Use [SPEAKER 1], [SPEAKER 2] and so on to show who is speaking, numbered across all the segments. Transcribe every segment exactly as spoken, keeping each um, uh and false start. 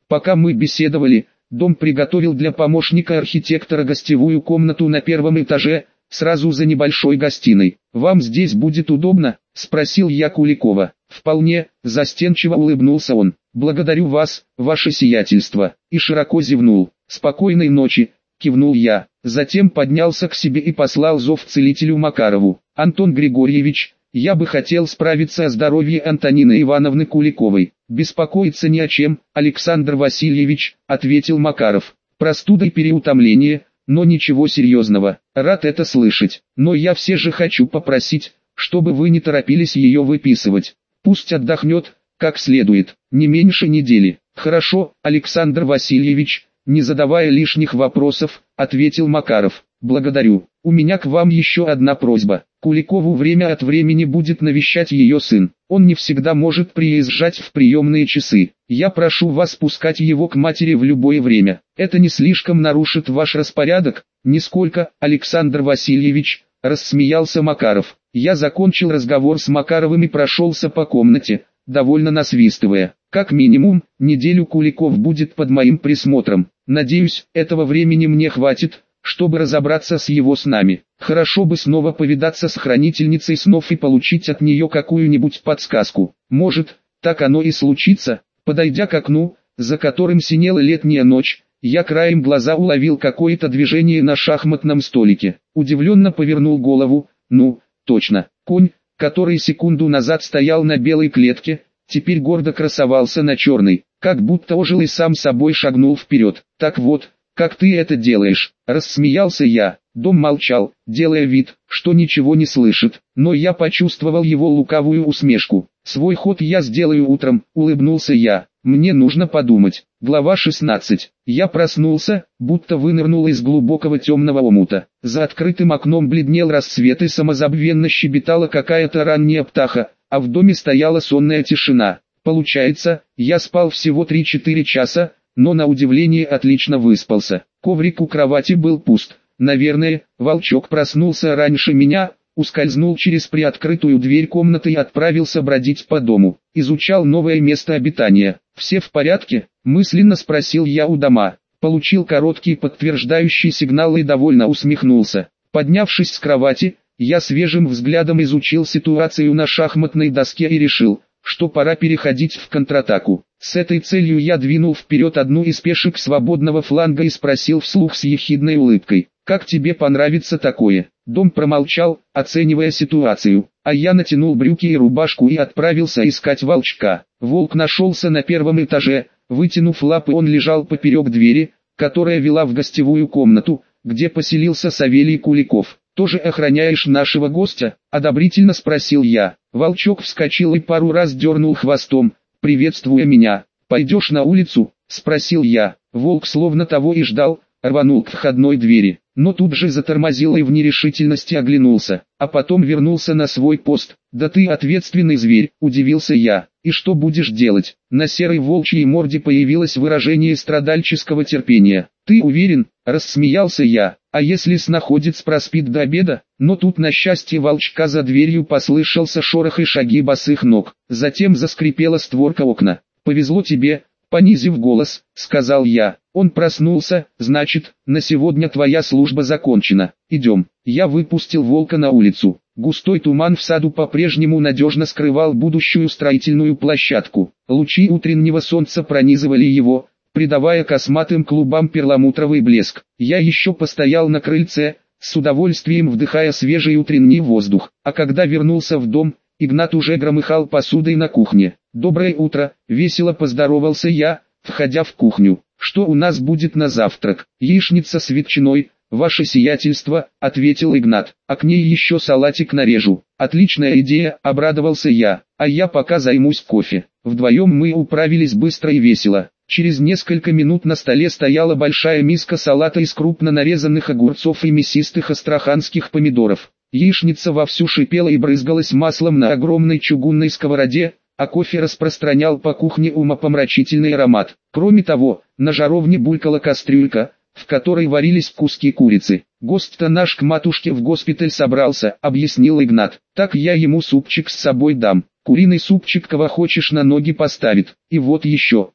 [SPEAKER 1] Пока мы беседовали, дом приготовил для помощника архитектора гостевую комнату на первом этаже, сразу за небольшой гостиной. «Вам здесь будет удобно?» – спросил я Куликова. «Вполне», – застенчиво улыбнулся он. «Благодарю вас, ваше сиятельство», и широко зевнул. «Спокойной ночи», – кивнул я. Затем поднялся к себе и послал зов целителю Макарову. «Антон Григорьевич, я бы хотел справиться о здоровье Антонины Ивановны Куликовой». «Беспокоиться ни о чем, Александр Васильевич», – ответил Макаров. «Простуда и переутомление, но ничего серьезного. Рад это слышать. Но я все же хочу попросить, чтобы вы не торопились ее выписывать. Пусть отдохнет, как следует, не меньше недели». «Хорошо, Александр Васильевич», не задавая лишних вопросов, ответил Макаров. «Благодарю. У меня к вам еще одна просьба. Куликову время от времени будет навещать ее сын. Он не всегда может приезжать в приемные часы. Я прошу вас пускать его к матери в любое время. Это не слишком нарушит ваш распорядок?» «Нисколько, Александр Васильевич», – рассмеялся Макаров. Я закончил разговор с Макаровым и прошелся по комнате, довольно насвистывая. «Как минимум, неделю Куликов будет под моим присмотром. Надеюсь, этого времени мне хватит, чтобы разобраться с его снами. Хорошо бы снова повидаться с хранительницей снов и получить от нее какую-нибудь подсказку. Может, так оно и случится». Подойдя к окну, за которым синела летняя ночь, я краем глаза уловил какое-то движение на шахматном столике. Удивленно повернул голову. Ну, точно, конь, который секунду назад стоял на белой клетке, теперь гордо красовался на черной, как будто ожил и сам собой шагнул вперед. «Так вот, как ты это делаешь?» – рассмеялся я. Дом молчал, делая вид, что ничего не слышит, но я почувствовал его лукавую усмешку. «Свой ход я сделаю утром», – улыбнулся я. «Мне нужно подумать». Глава шестнадцать. Я проснулся, будто вынырнул из глубокого темного омута. За открытым окном бледнел рассвет и самозабвенно щебетала какая-то ранняя птаха, а в доме стояла сонная тишина. Получается, я спал всего три-четыре часа, но на удивление отлично выспался. Коврик у кровати был пуст. Наверное, волчок проснулся раньше меня, ускользнул через приоткрытую дверь комнаты и отправился бродить по дому. Изучал новое место обитания. «Все в порядке?» – мысленно спросил я у дома. Получил короткий подтверждающий сигнал и довольно усмехнулся. Поднявшись с кровати, я свежим взглядом изучил ситуацию на шахматной доске и решил, что пора переходить в контратаку. С этой целью я двинул вперед одну из пешек свободного фланга и спросил вслух с ехидной улыбкой: «Как тебе понравится такое?» Дом промолчал, оценивая ситуацию, а я натянул брюки и рубашку и отправился искать волчка. Волк нашелся на первом этаже, вытянув лапы он лежал поперек двери, которая вела в гостевую комнату, где поселился Савелий Куликов. «Тоже охраняешь нашего гостя?» – одобрительно спросил я. Волчок вскочил и пару раз дернул хвостом, приветствуя меня. «Пойдешь на улицу?» – спросил я. Волк словно того и ждал, рванул к входной двери, но тут же затормозил и в нерешительности оглянулся, а потом вернулся на свой пост. «Да ты ответственный зверь», – удивился я. «И что будешь делать?» На серой волчьей морде появилось выражение страдальческого терпения. «Ты уверен?» – рассмеялся я. «А если снаходец проспит до обеда?» Но тут на счастье волчка за дверью послышался шорох и шаги босых ног. Затем заскрипела створка окна. «Повезло тебе», — понизив голос, сказал я. «Он проснулся, значит, на сегодня твоя служба закончена. Идем». Я выпустил волка на улицу. Густой туман в саду по-прежнему надежно скрывал будущую строительную площадку. Лучи утреннего солнца пронизывали его, придавая косматым клубам перламутровый блеск. Я еще постоял на крыльце, с удовольствием вдыхая свежий утренний воздух. А когда вернулся в дом, Игнат уже громыхал посудой на кухне. «Доброе утро», — весело поздоровался я, входя в кухню. «Что у нас будет на завтрак?» «Яичница с ветчиной, ваше сиятельство», — ответил Игнат. «А к ней еще салатик нарежу». «Отличная идея», — обрадовался я. «А я пока займусь кофе». Вдвоем мы управились быстро и весело. Через несколько минут на столе стояла большая миска салата из крупно нарезанных огурцов и мясистых астраханских помидоров. Яичница вовсю шипела и брызгалась маслом на огромной чугунной сковороде, а кофе распространял по кухне умопомрачительный аромат. Кроме того, на жаровне булькала кастрюлька, в которой варились куски курицы. «Гость-то наш к матушке в госпиталь собрался», — объяснил Игнат. «Так я ему супчик с собой дам. Куриный супчик кого хочешь на ноги поставит. И вот еще,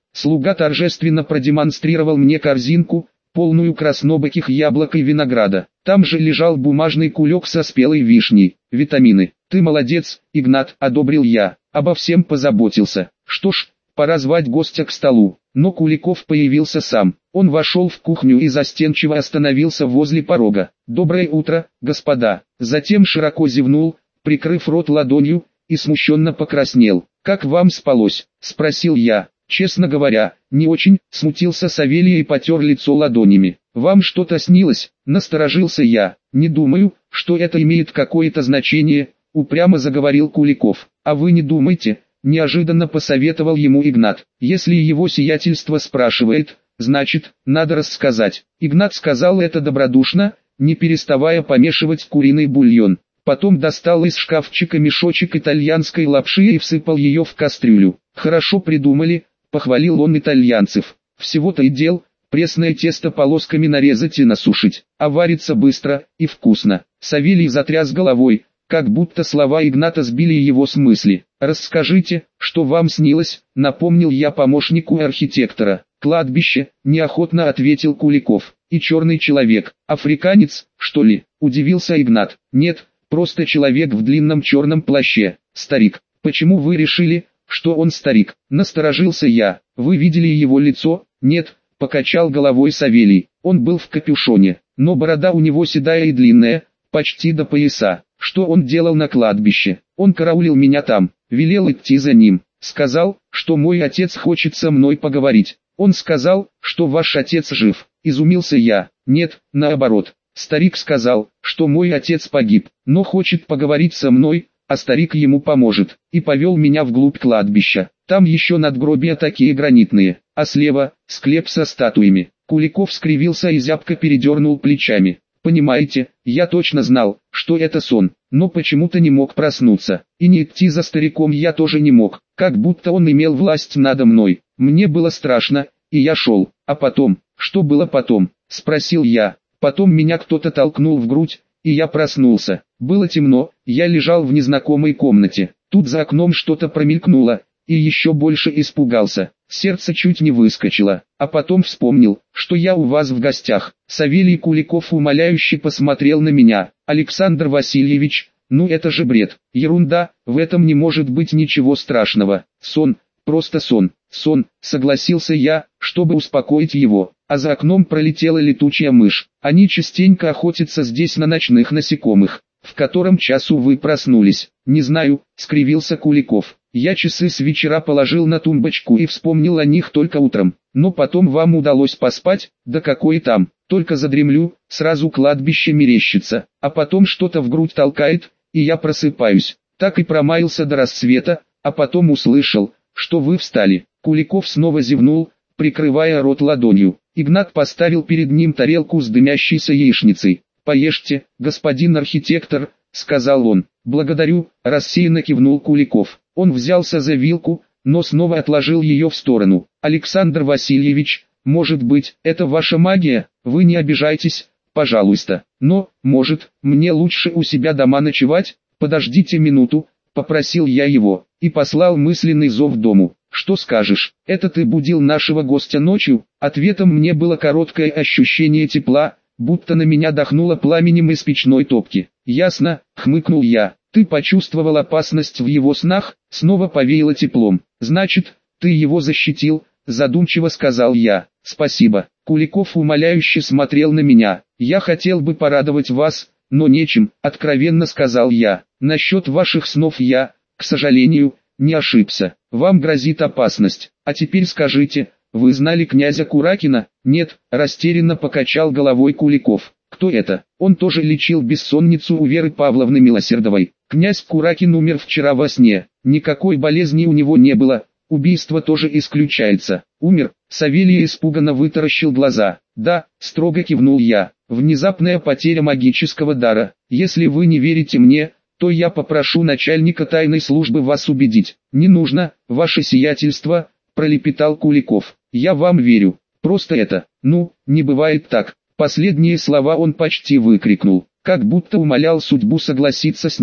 [SPEAKER 1] Слуга торжественно продемонстрировал мне корзинку, полную краснобоких яблок и винограда. Там же лежал бумажный кулек со спелой вишней. Витамины. Ты молодец, Игнат, одобрил я. Обо всем позаботился. Что ж, пора звать гостя к столу. Но Куликов появился сам. Он вошел в кухню и застенчиво остановился возле порога. «Доброе утро, господа». Затем широко зевнул, прикрыв рот ладонью, и смущенно покраснел. «Как вам спалось?» – спросил я. «Честно говоря, не очень», – смутился Савелий и потер лицо ладонями. «Вам что-то снилось?» – насторожился я. «Не думаю, что это имеет какое-то значение», – упрямо заговорил Куликов. «А вы не думайте», – неожиданно посоветовал ему Игнат. «Если его сиятельство спрашивает, значит, надо рассказать». Игнат сказал это добродушно, не переставая помешивать куриный бульон. Потом достал из шкафчика мешочек итальянской лапши и всыпал ее в кастрюлю. «Хорошо придумали», — похвалил он итальянцев. «Всего-то и дел, пресное тесто полосками нарезать и насушить, а варится быстро и вкусно». Савелий затряс головой, как будто слова Игната сбили его с мысли. «Расскажите, что вам снилось», — напомнил я помощнику архитектора. «Кладбище», — неохотно ответил Куликов. «И черный человек, африканец, что ли?» — удивился Игнат. «Нет, просто человек в длинном черном плаще, старик». «Почему вы решили, что он старик?» — насторожился я. «Вы видели его лицо?» «Нет», — покачал головой Савелий. «Он был в капюшоне, но борода у него седая и длинная, почти до пояса». «Что он делал на кладбище?» «Он караулил меня там, велел идти за ним. Сказал, что мой отец хочет со мной поговорить». «Он сказал, что ваш отец жив», — изумился я. «Нет, наоборот. Старик сказал, что мой отец погиб, но хочет поговорить со мной, а старик ему поможет, и повел меня вглубь кладбища. Там еще надгробия такие гранитные, а слева — склеп со статуями». Куликов скривился и зябко передернул плечами. «Понимаете, я точно знал, что это сон, но почему-то не мог проснуться, и не идти за стариком я тоже не мог, как будто он имел власть надо мной. Мне было страшно, и я шел. А потом, что было потом?» — спросил я. «Потом меня кто-то толкнул в грудь, и я проснулся. Было темно, я лежал в незнакомой комнате. Тут за окном что-то промелькнуло, и еще больше испугался. Сердце чуть не выскочило, а потом вспомнил, что я у вас в гостях». Савелий Куликов умоляюще посмотрел на меня. «Александр Васильевич, ну это же бред, ерунда, в этом не может быть ничего страшного. Сон, просто сон». «Сон», — согласился я, чтобы успокоить его. «А за окном пролетела летучая мышь. Они частенько охотятся здесь на ночных насекомых». «В котором часу вы проснулись?» «Не знаю», — скривился Куликов. «Я часы с вечера положил на тумбочку и вспомнил о них только утром. Но потом вам удалось поспать, да какой там, только задремлю, сразу кладбище мерещится, а потом что-то в грудь толкает, и я просыпаюсь. Так и промаялся до рассвета, а потом услышал, что вы встали». Куликов снова зевнул, прикрывая рот ладонью. Игнат поставил перед ним тарелку с дымящейся яичницей. «Поешьте, господин архитектор», — сказал он. «Благодарю», — рассеянно кивнул Куликов. Он взялся за вилку, но снова отложил ее в сторону. «Александр Васильевич, может быть, это ваша магия? Вы не обижайтесь, пожалуйста. Но, может, мне лучше у себя дома ночевать? Подождите минуту», — попросил я его, и послал мысленный зов дому. «Что скажешь, это ты будил нашего гостя ночью?» Ответом мне было короткое ощущение тепла, будто на меня дохнуло пламенем из печной топки. «Ясно», — хмыкнул я. «Ты почувствовал опасность в его снах?» Снова повеяло теплом. «Значит, ты его защитил», — задумчиво сказал я. «Спасибо». Куликов умоляюще смотрел на меня. «Я хотел бы порадовать вас, но нечем», — откровенно сказал я. «Насчет ваших снов я, к сожалению, не ошибся. Вам грозит опасность. А теперь скажите, вы знали князя Куракина?» «Нет», — растерянно покачал головой Куликов. «Кто это?» «Он тоже лечил бессонницу у Веры Павловны Милосердовой. Князь Куракин умер вчера во сне. Никакой болезни у него не было. Убийство тоже исключается». «Умер?» Савелий испуганно вытаращил глаза. «Да», — строго кивнул я. «Внезапная потеря магического дара. Если вы не верите мне, то я попрошу начальника тайной службы вас убедить». «Не нужно, ваше сиятельство», — пролепетал Куликов. «Я вам верю. Просто это, ну, не бывает так». Последние слова он почти выкрикнул, как будто умолял судьбу согласиться с ним.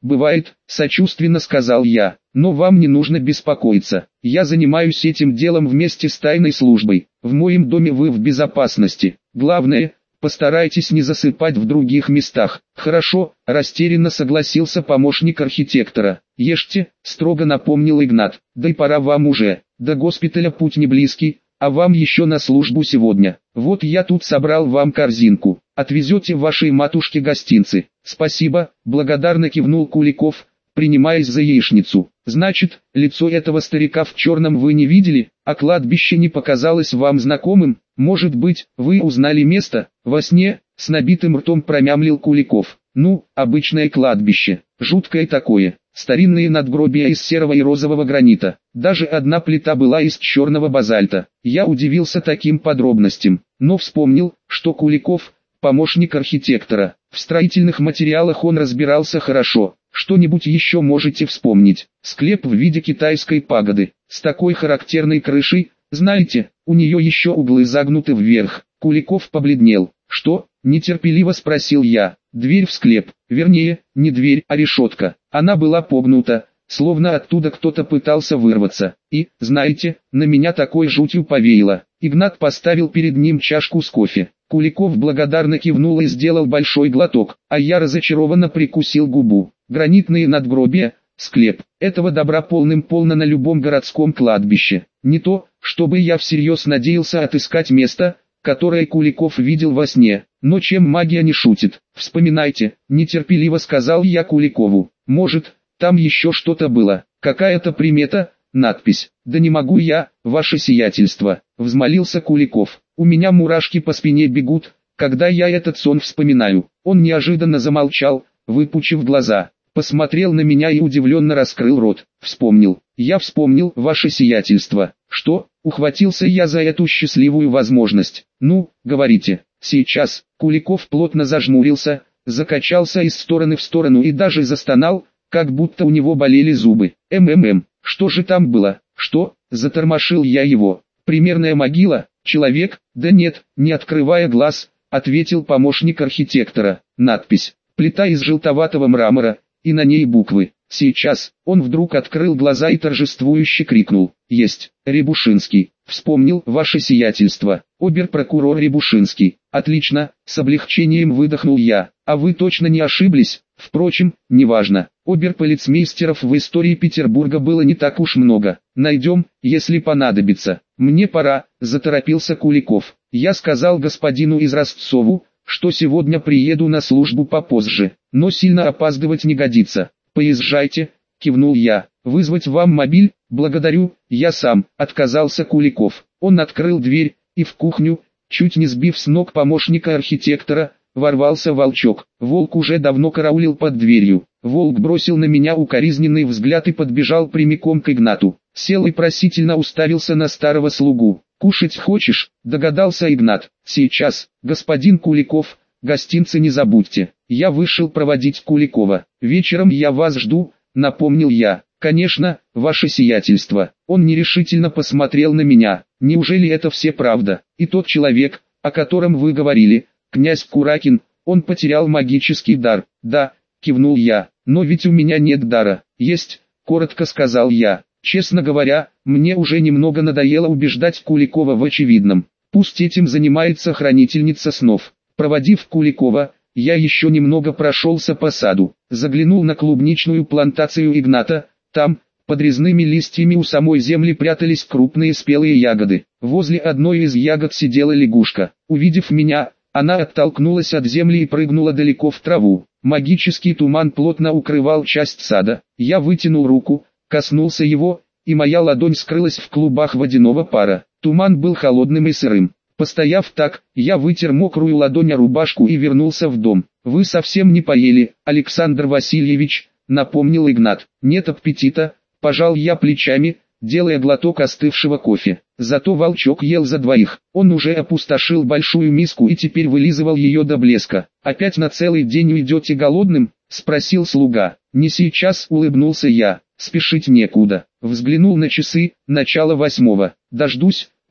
[SPEAKER 1] бывает, сочувственно сказал я, но вам не нужно беспокоиться. Я занимаюсь этим делом вместе с тайной службой. В моем доме вы в безопасности. Главное, постарайтесь не засыпать в других местах. Хорошо, растерянно согласился помощник архитектора. Ешьте, строго напомнил Игнат. Да и пора вам уже. До госпиталя путь не близкий, а вам еще на службу сегодня. Вот я тут собрал вам корзинку. Отвезете вашей матушке гостинцы. Спасибо, благодарно кивнул Куликов, принимаясь за яичницу. Значит, лицо этого старика в черном вы не видели, а кладбище не показалось вам знакомым? Может быть, вы узнали место? Во сне, с набитым ртом промямлил Куликов. Ну, обычное кладбище, жуткое такое. Старинные надгробия из серого и розового гранита. Даже одна плита была из черного базальта. Я удивился таким подробностям, но вспомнил, что Куликов – помощник архитектора. В строительных материалах он разбирался хорошо. Что-нибудь еще можете вспомнить? Склеп в виде китайской пагоды, с такой характерной крышей, знаете, у нее еще углы загнуты вверх. Куликов побледнел. Что? Нетерпеливо спросил я. Дверь в склеп, вернее, не дверь, а решетка. Она была погнута, словно оттуда кто-то пытался вырваться. И, знаете, на меня такой жутью повеяло. Игнат поставил перед ним чашку с кофе. Куликов благодарно кивнул и сделал большой глоток, а я разочарованно прикусил губу. Гранитные надгробия, склеп, этого добра полным-полно на любом городском кладбище. Не то, чтобы я всерьез надеялся отыскать место, которое Куликов видел во сне, но чем магия не шутит. Вспоминайте, нетерпеливо сказал я Куликову. Может, там еще что-то было, какая-то примета, надпись. Да не могу я, ваше сиятельство, взмолился Куликов. У меня мурашки по спине бегут, когда я этот сон вспоминаю. Он неожиданно замолчал, выпучив глаза, посмотрел на меня и удивленно раскрыл рот. Вспомнил, я вспомнил, ваше сиятельство. Что? Ухватился я за эту счастливую возможность. Ну, говорите, сейчас. Куликов плотно зажмурился, закачался из стороны в сторону и даже застонал, как будто у него болели зубы. МММ, что же там было? Что? Затормошил я его. Примерная могила, человек? Да нет, не открывая глаз, ответил помощник архитектора. Надпись. Плита из желтоватого мрамора, и на ней буквы. Сейчас, он вдруг открыл глаза и торжествующе крикнул. Есть, Рябушинский. Вспомнил, ваше сиятельство, обер-прокурор Рябушинский. Отлично, с облегчением выдохнул я. А вы точно не ошиблись? Впрочем, неважно. Обер-полицмейстеров в истории Петербурга было не так уж много. Найдем, если понадобится. Мне пора, заторопился Куликов. Я сказал господину из Ростцову, что сегодня приеду на службу попозже, но сильно опаздывать не годится. Поезжайте, кивнул я. Вызвать вам мобиль? Благодарю, я сам, отказался Куликов. Он открыл дверь, и в кухню, чуть не сбив с ног помощника архитектора, ворвался Волчок. Волк уже давно караулил под дверью. Волк бросил на меня укоризненный взгляд и подбежал прямиком к Игнату. Сел и просительно уставился на старого слугу. «Кушать хочешь?» – догадался Игнат. «Сейчас, господин Куликов, гостинцы не забудьте». Я вышел проводить Куликова. «Вечером я вас жду», – напомнил я. «Конечно, ваше сиятельство». Он нерешительно посмотрел на меня. «Неужели это все правда? И тот человек, о котором вы говорили, князь Куракин, он потерял магический дар?» «Да», – кивнул я. «Но ведь у меня нет дара». «Есть», – коротко сказал я. Честно говоря, мне уже немного надоело убеждать Куликова в очевидном. Пусть этим занимается хранительница снов. Проводив Куликова, я еще немного прошелся по саду. Заглянул на клубничную плантацию Игната. Там, под резными листьями у самой земли прятались крупные спелые ягоды. Возле одной из ягод сидела лягушка. Увидев меня, она оттолкнулась от земли и прыгнула далеко в траву. Магический туман плотно укрывал часть сада. Я вытянул руку, коснулся его, и моя ладонь скрылась в клубах водяного пара. Туман был холодным и сырым. Постояв так, я вытер мокрую ладонь о рубашку и вернулся в дом. «Вы совсем не поели, Александр Васильевич», — напомнил Игнат. «Нет аппетита», — пожал я плечами, делая глоток остывшего кофе. Зато Волчок ел за двоих. Он уже опустошил большую миску и теперь вылизывал ее до блеска. «Опять на целый день уйдете голодным?» — спросил слуга. «Не сейчас», — улыбнулся я. «Спешить некуда». Взглянул на часы, начало восьмого. «Дождусь»,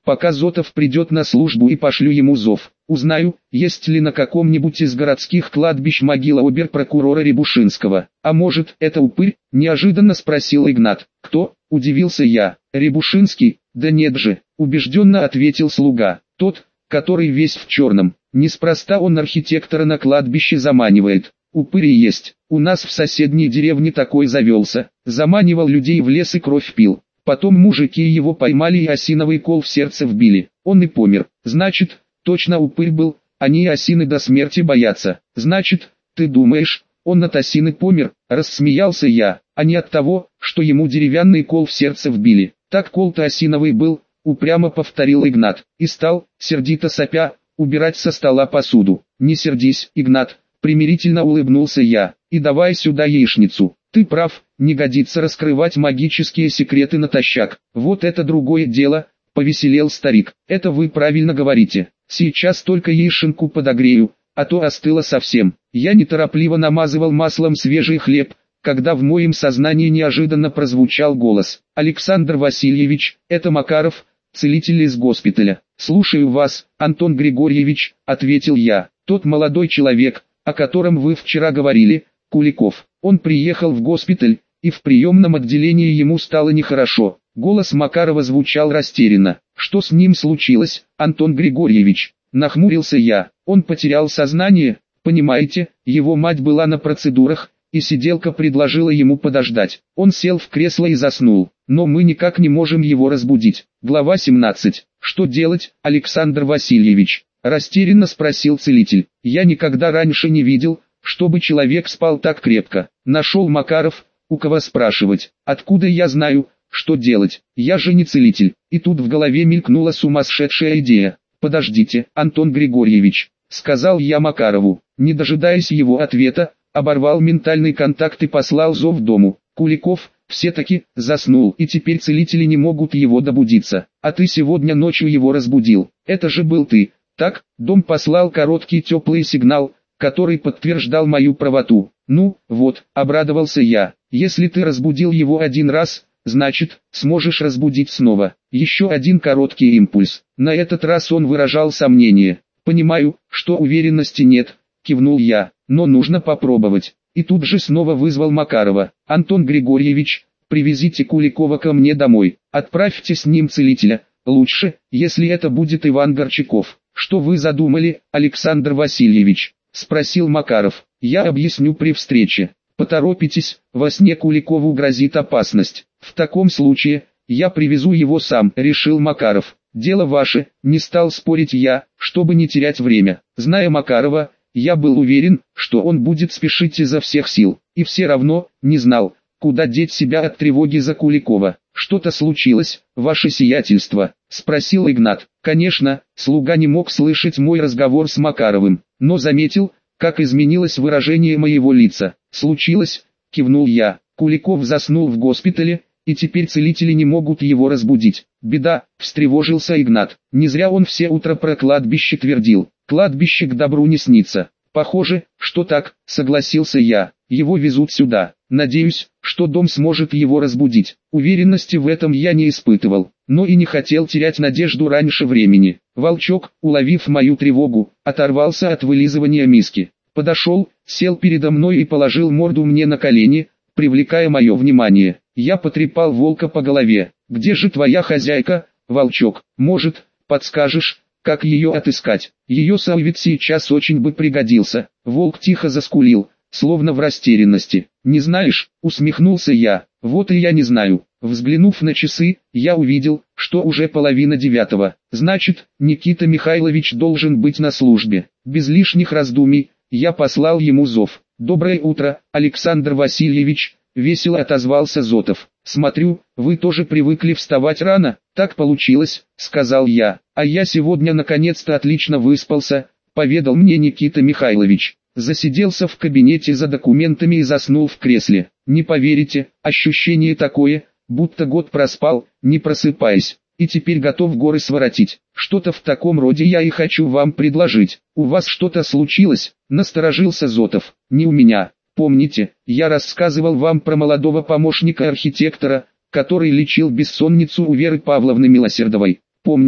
[SPEAKER 1] пока Зотов придет на службу, и пошлю ему зов. Узнаю, есть ли на каком-нибудь из городских кладбищ могила обер-прокурора Рябушинского. А может, это упырь? Неожиданно спросил Игнат. Кто? Удивился я. Рябушинский? Да нет же, убежденно ответил слуга. Тот, который весь в черном. Неспроста он архитектора на кладбище заманивает. Упыри есть. У нас в соседней деревне такой завелся. Заманивал людей в лес и кровь пил. Потом мужики его поймали и осиновый кол в сердце вбили. Он и помер. Значит, точно упырь был. Они осины до смерти боятся. Значит, ты думаешь, он от осины помер? Рассмеялся я, а не от того, что ему деревянный кол в сердце вбили. Так кол-то осиновый был, упрямо повторил Игнат. И стал, сердито сопя, убирать со стола посуду. Не сердись, Игнат, примирительно улыбнулся я. И давай сюда яичницу. Ты прав, не годится раскрывать магические секреты натощак. Вот это другое дело, повеселел старик. Это вы правильно говорите. Сейчас только яишенку подогрею, а то остыло совсем. Я неторопливо намазывал маслом свежий хлеб, когда в моем сознании неожиданно прозвучал голос. «Александр Васильевич, это Макаров, целитель из госпиталя». «Слушаю вас, Антон Григорьевич», — ответил я. «Тот молодой человек, о котором вы вчера говорили, Куликов. Он приехал в госпиталь, и в приемном отделении ему стало нехорошо». Голос Макарова звучал растерянно. «Что с ним случилось, Антон Григорьевич?» Нахмурился я. «Он потерял сознание, понимаете, его мать была на процедурах, и сиделка предложила ему подождать. Он сел в кресло и заснул, но мы никак не можем его разбудить». Глава семнадцать. «Что делать, Александр Васильевич?» Растерянно спросил целитель. «Я никогда раньше не видел, чтобы человек спал так крепко». Нашел Макаров, у кого спрашивать. «Откуда я знаю, что делать? Я же не целитель». И тут в голове мелькнула сумасшедшая идея. «Подождите, Антон Григорьевич», — сказал я Макарову. Не дожидаясь его ответа, оборвал ментальный контакт и послал зов дому. Куликов все-таки заснул, и теперь целители не могут его добудиться. А ты сегодня ночью его разбудил. Это же был ты. Так, дом послал короткий теплый сигнал, который подтверждал мою правоту. Ну, вот, обрадовался я. Если ты разбудил его один раз, значит, сможешь разбудить снова. Еще один короткий импульс. На этот раз он выражал сомнение. «Понимаю, что уверенности нет», — кивнул я, — «но нужно попробовать». И тут же снова вызвал Макарова. «Антон Григорьевич, привезите Куликова ко мне домой. Отправьте с ним целителя. Лучше, если это будет Иван Горчаков». «Что вы задумали, Александр Васильевич?» — спросил Макаров. «Я объясню при встрече. Поторопитесь, во сне Куликову грозит опасность. В таком случае, я привезу его сам», — решил Макаров. «Дело ваше», — не стал спорить я, чтобы не терять время. Зная Макарова, я был уверен, что он будет спешить изо всех сил, и все равно не знал, куда деть себя от тревоги за Куликова. «Что-то случилось, ваше сиятельство?» — спросил Игнат. Конечно, слуга не мог слышать мой разговор с Макаровым, но заметил, как изменилось выражение моего лица. «Случилось», — кивнул я. «Куликов заснул в госпитале, и теперь целители не могут его разбудить». «Беда», — встревожился Игнат. Не зря он все утро про кладбище твердил. «Кладбище к добру не снится». «Похоже, что так», — согласился я. «Его везут сюда. Надеюсь, что дом сможет его разбудить». Уверенности в этом я не испытывал, но и не хотел терять надежду раньше времени. Волчок, уловив мою тревогу, оторвался от вылизывания миски. Подошел, сел передо мной и положил морду мне на колени, привлекая мое внимание. Я потрепал волка по голове. «Где же твоя хозяйка, волчок? Может, подскажешь, как ее отыскать? Ее совет сейчас очень бы пригодился». Волк тихо заскулил, словно в растерянности. «Не знаешь?» — усмехнулся я. «Вот и я не знаю». Взглянув на часы, я увидел, что уже половина девятого. Значит, Никита Михайлович должен быть на службе. Без лишних раздумий, я послал ему зов. «Доброе утро, Александр Васильевич», — весело отозвался Зотов. «Смотрю, вы тоже привыкли вставать рано». «Так получилось», — сказал я. «А я сегодня наконец-то отлично выспался», — поведал мне Никита Михайлович. Засиделся в кабинете за документами и заснул в кресле. Не поверите, ощущение такое, будто год проспал, не просыпаясь, и теперь готов горы своротить. Что-то в таком роде я и хочу вам предложить. У вас что-то случилось?» — насторожился Зотов. «Не у меня. Помните, я рассказывал вам про молодого помощника архитектора, который лечил бессонницу у Веры Павловны Милосердовой?» «Помню»,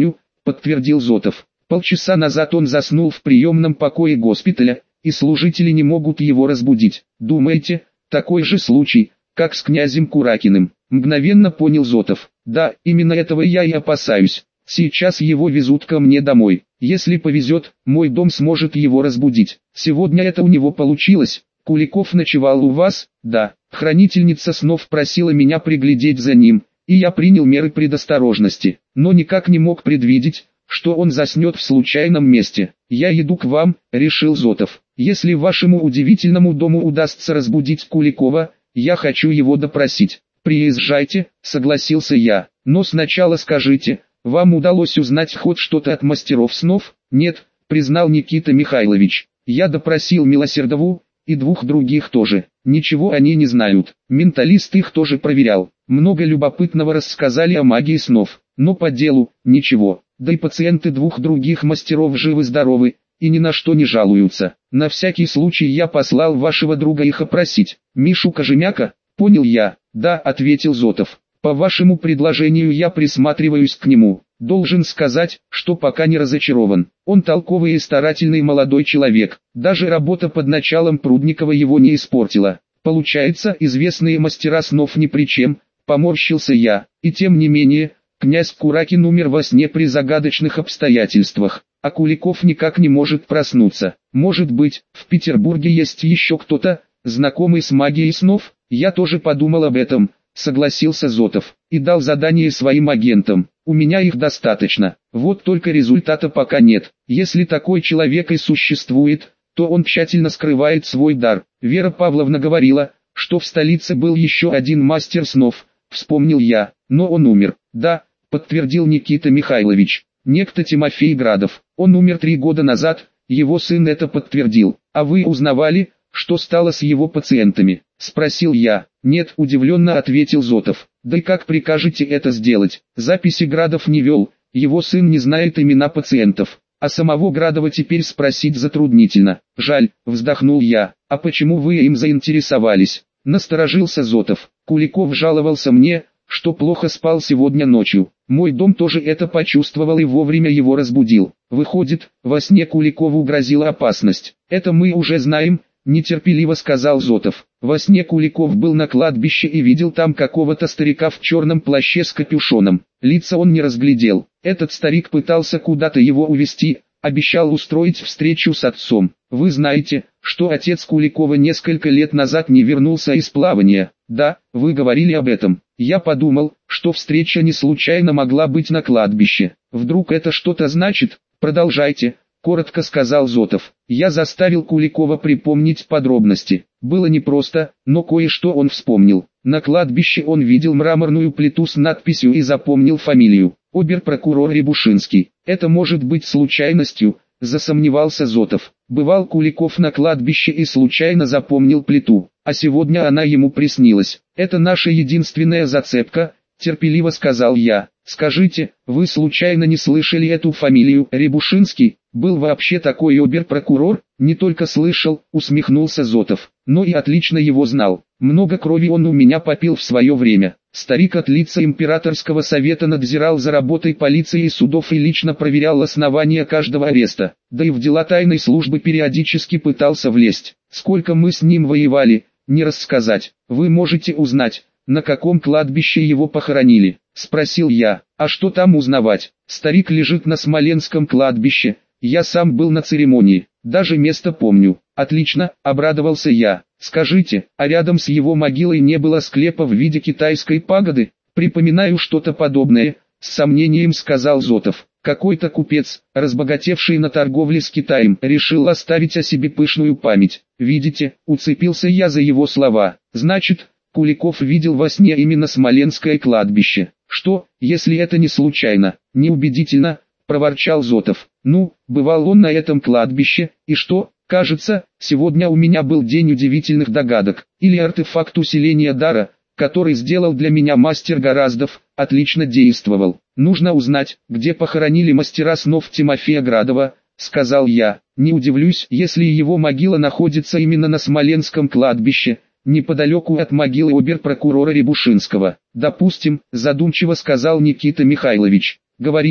[SPEAKER 1] подтвердил Зотов. Полчаса назад он заснул в приемном покое госпиталя, и служители не могут его разбудить. Думаете, такой же случай, как с князем Куракиным? Мгновенно понял Зотов. Да, именно этого я и опасаюсь. Сейчас его везут ко мне домой. Если повезет, мой дом сможет его разбудить. Сегодня это у него получилось. Куликов ночевал у вас? Да. Хранительница снов просила меня приглядеть за ним, и я принял меры предосторожности, но никак не мог предвидеть, что он заснет в случайном месте. Я иду к вам, решил Зотов. Если вашему удивительному дому удастся разбудить Куликова, я хочу его допросить. Приезжайте, согласился я, но сначала скажите, вам удалось узнать хоть что-то от мастеров снов? Нет, признал Никита Михайлович. Я допросил Милосердову, и двух других тоже. Ничего они не знают. Менталист их тоже проверял. Много любопытного рассказали о магии снов, но по делу ничего. Да и пациенты двух других мастеров живы-здоровы, и ни на что не жалуются. На всякий случай я послал вашего друга их опросить. Мишу Кожемяка? Понял я. Да, ответил Зотов. По вашему предложению я присматриваюсь к нему. Должен сказать, что пока не разочарован. Он толковый и старательный молодой человек. Даже работа под началом Прудникова его не испортила. Получается, известные мастера снов ни при чем, поморщился я. И тем не менее, князь Куракин умер во сне при загадочных обстоятельствах, а Куликов никак не может проснуться. Может быть, в Петербурге есть еще кто-то, знакомый с магией снов? Я тоже подумал об этом, согласился Зотов, и дал задание своим агентам. У меня их достаточно, вот только результата пока нет. Если такой человек и существует, то он тщательно скрывает свой дар. Вера Павловна говорила, что в столице был еще один мастер снов, вспомнил я, но он умер. Да, подтвердил Никита Михайлович, некто Тимофей Градов. Он умер три года назад, его сын это подтвердил. А вы узнавали, что стало с его пациентами? Спросил я. Нет, удивленно ответил Зотов. Да и как прикажете это сделать? Записи Градов не вел, его сын не знает имена пациентов, а самого Градова теперь спросить затруднительно. Жаль, вздохнул я. А почему вы им заинтересовались? Насторожился Зотов. Куликов жаловался мне, что плохо спал сегодня ночью. Мой дом тоже это почувствовал и вовремя его разбудил. Выходит, во сне Куликову грозила опасность. Это мы уже знаем, нетерпеливо сказал Зотов. Во сне Куликов был на кладбище и видел там какого-то старика в черном плаще с капюшоном. Лица он не разглядел. Этот старик пытался куда-то его увезти, обещал устроить встречу с отцом. Вы знаете, что отец Куликова несколько лет назад не вернулся из плавания? Да, вы говорили об этом. Я подумал, что встреча не случайно могла быть на кладбище. Вдруг это что-то значит? Продолжайте. Коротко сказал Зотов. Я заставил Куликова припомнить подробности. Было непросто, но кое-что он вспомнил. На кладбище он видел мраморную плиту с надписью и запомнил фамилию. Обер-прокурор Рябушинский. Это может быть случайностью, засомневался Зотов. Бывал Куликов на кладбище и случайно запомнил плиту, а сегодня она ему приснилась. Это наша единственная зацепка, терпеливо сказал я. Скажите, вы случайно не слышали эту фамилию? Рябушинский? Был вообще такой обер-прокурор? Не только слышал, усмехнулся Зотов, но и отлично его знал. Много крови он у меня попил в свое время. Старик от лица императорского совета надзирал за работой полиции и судов и лично проверял основания каждого ареста. Да и в дела тайной службы периодически пытался влезть. Сколько мы с ним воевали, не рассказать. Вы можете узнать, на каком кладбище его похоронили? Спросил я. А что там узнавать? Старик лежит на Смоленском кладбище. Я сам был на церемонии, даже место помню. Отлично, обрадовался я. Скажите, а рядом с его могилой не было склепа в виде китайской пагоды? Припоминаю что-то подобное, с сомнением сказал Зотов. Какой-то купец, разбогатевший на торговле с Китаем, решил оставить о себе пышную память. Видите, уцепился я за его слова. Значит, Куликов видел во сне именно Смоленское кладбище. Что, если это не случайно? Неубедительно, проворчал Зотов. Ну, бывал он на этом кладбище, и что? Кажется, сегодня у меня был день удивительных догадок. Или артефакт усиления дара, который сделал для меня мастер Гораздов, отлично действовал. Нужно узнать, где похоронили мастера снов Тимофея Градова, сказал я. Не удивлюсь, если его могила находится именно на Смоленском кладбище, неподалеку от могилы обер-прокурора Рябушинского. Допустим, задумчиво сказал Никита Михайлович. Говорите,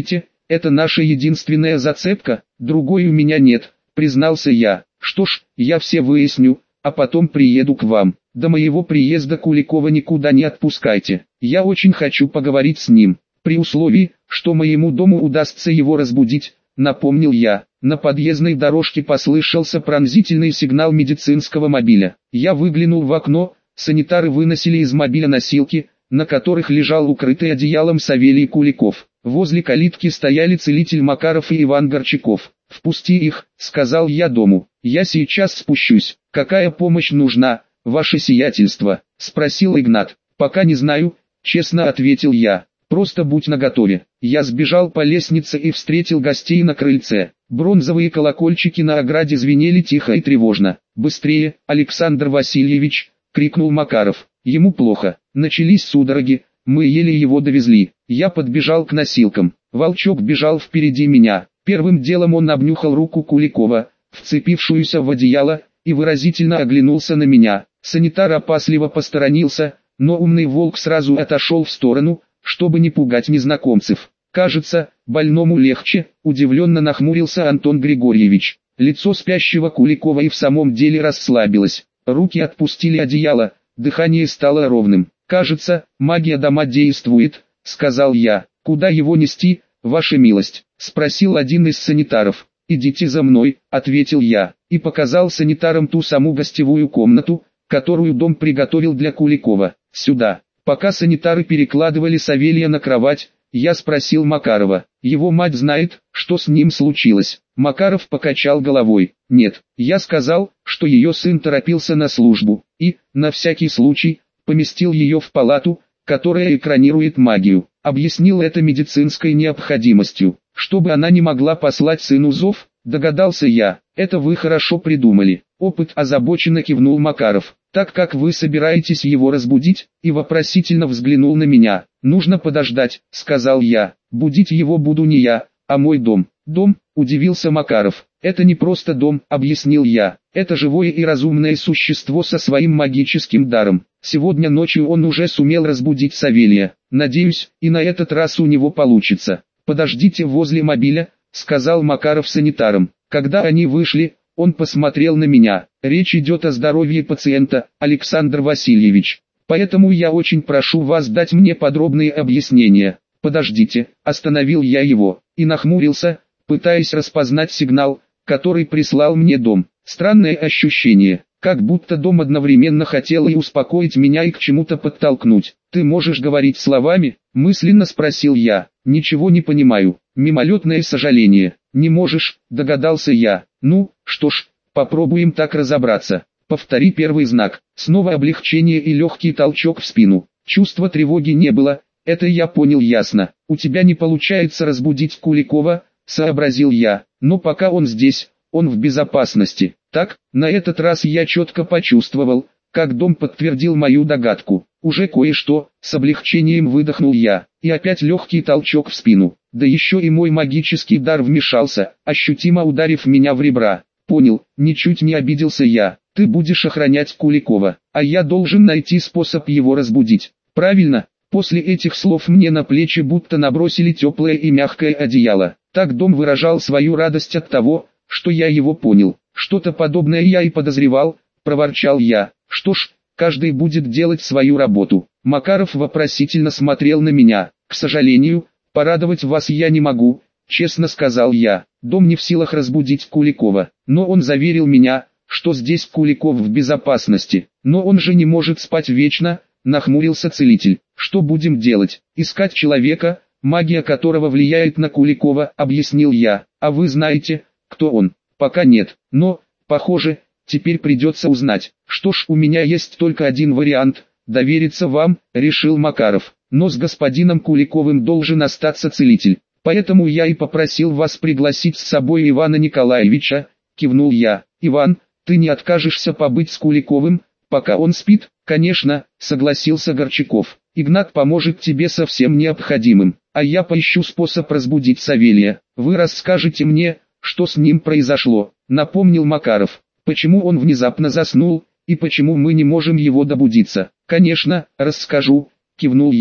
[SPEAKER 1] это наша единственная зацепка, другой у меня нет, признался я. Что ж, я все выясню, а потом приеду к вам. До моего приезда Куликова никуда не отпускайте. Я очень хочу поговорить с ним, при условии, что моему дому удастся его разбудить, напомнил я. На подъездной дорожке послышался пронзительный сигнал медицинского мобиля. Я выглянул в окно, санитары выносили из мобиля носилки, на которых лежал укрытый одеялом Савелий Куликов. Возле калитки стояли целитель Макаров и Иван Горчаков. «Впусти их», — сказал я дому. «Я сейчас спущусь. Какая помощь нужна, ваше сиятельство?» — спросил Игнат. «Пока не знаю», — честно ответил я. «Просто будь наготове». Я сбежал по лестнице и встретил гостей на крыльце. Бронзовые колокольчики на ограде звенели тихо и тревожно. «Быстрее, Александр Васильевич!» — крикнул Макаров. «Ему плохо. Начались судороги, мы еле его довезли». Я подбежал к носилкам. Волчок бежал впереди меня. Первым делом он обнюхал руку Куликова, вцепившуюся в одеяло, и выразительно оглянулся на меня. Санитар опасливо посторонился, но умный волк сразу отошел в сторону, чтобы не пугать незнакомцев. «Кажется, больному легче», — удивленно нахмурился Антон Григорьевич. Лицо спящего Куликова и в самом деле расслабилось. Руки отпустили одеяло, дыхание стало ровным. «Кажется, магия дома действует», — сказал я. «Куда его нести, ваша милость?» — спросил один из санитаров. «Идите за мной», — ответил я, и показал санитарам ту саму гостевую комнату, которую дом приготовил для Куликова. «Сюда». Пока санитары перекладывали Савелия на кровать, я спросил Макарова. «Его мать знает, что с ним случилось?» Макаров покачал головой. «Нет, я сказал, что ее сын торопился на службу, и, на всякий случай, поместил ее в палату, которая экранирует магию. Объяснил это медицинской необходимостью, чтобы она не могла послать сыну зов, догадался я. Это вы хорошо придумали». Опыт озабоченно кивнул Макаров. «Так как вы собираетесь его разбудить?» И вопросительно взглянул на меня. «Нужно подождать», — сказал я. «Будить его буду не я, а мой дом». «Дом?» — удивился Макаров. «Это не просто дом», — объяснил я. «Это живое и разумное существо со своим магическим даром. Сегодня ночью он уже сумел разбудить Савелия. Надеюсь, и на этот раз у него получится». «Подождите возле мобиля», — сказал Макаров санитарам. Когда они вышли, он посмотрел на меня. «Речь идет о здоровье пациента, Александр Васильевич. Поэтому я очень прошу вас дать мне подробные объяснения». «Подождите», — остановил я его, и нахмурился, пытаясь распознать сигнал, который прислал мне дом. Странное ощущение, как будто дом одновременно хотел и успокоить меня и к чему-то подтолкнуть. «Ты можешь говорить словами?» — мысленно спросил я. «Ничего не понимаю». Мимолетное сожаление. «Не можешь», — догадался я. «Ну, что ж, попробуем так разобраться». «Повтори первый знак». Снова облегчение и легкий толчок в спину. Чувства тревоги не было, это я понял ясно. «У тебя не получается разбудить Куликова», — сообразил я. «Но пока он здесь, он в безопасности». Так, на этот раз я четко почувствовал, как дом подтвердил мою догадку. «Уже кое-что», — с облегчением выдохнул я, и опять легкий толчок в спину. Да еще и мой магический дар вмешался, ощутимо ударив меня в ребра. «Понял», — ничуть не обиделся я. «Ты будешь охранять Куликова, а я должен найти способ его разбудить». «Правильно». После этих слов мне на плечи будто набросили теплое и мягкое одеяло. Так дом выражал свою радость от того, что я его понял. «Что-то подобное я и подозревал», — проворчал я. «Что ж, каждый будет делать свою работу». Макаров вопросительно смотрел на меня. «К сожалению, порадовать вас я не могу», — честно сказал я. «Дом не в силах разбудить Куликова, но он заверил меня, что здесь Куликов в безопасности. Но он же не может спать вечно», — нахмурился целитель. «Что будем делать? Искать человека, магия которого влияет на Куликова», — объяснил я. «А вы знаете, кто он?» «Пока нет, но, похоже, теперь придется узнать». «Что ж, у меня есть только один вариант — довериться вам», — решил Макаров. «Но с господином Куликовым должен остаться целитель. Поэтому я и попросил вас пригласить с собой Ивана Николаевича», — кивнул я. «Иван, ты не откажешься побыть с Куликовым, пока он спит?» «Конечно», — согласился Горчаков. «Игнат поможет тебе со всем необходимым, а я поищу способ разбудить Савелия. Вы расскажете мне, что с ним произошло», — напомнил Макаров. «Почему он внезапно заснул, и почему мы не можем его добудиться?» «Конечно, расскажу», — кивнул я.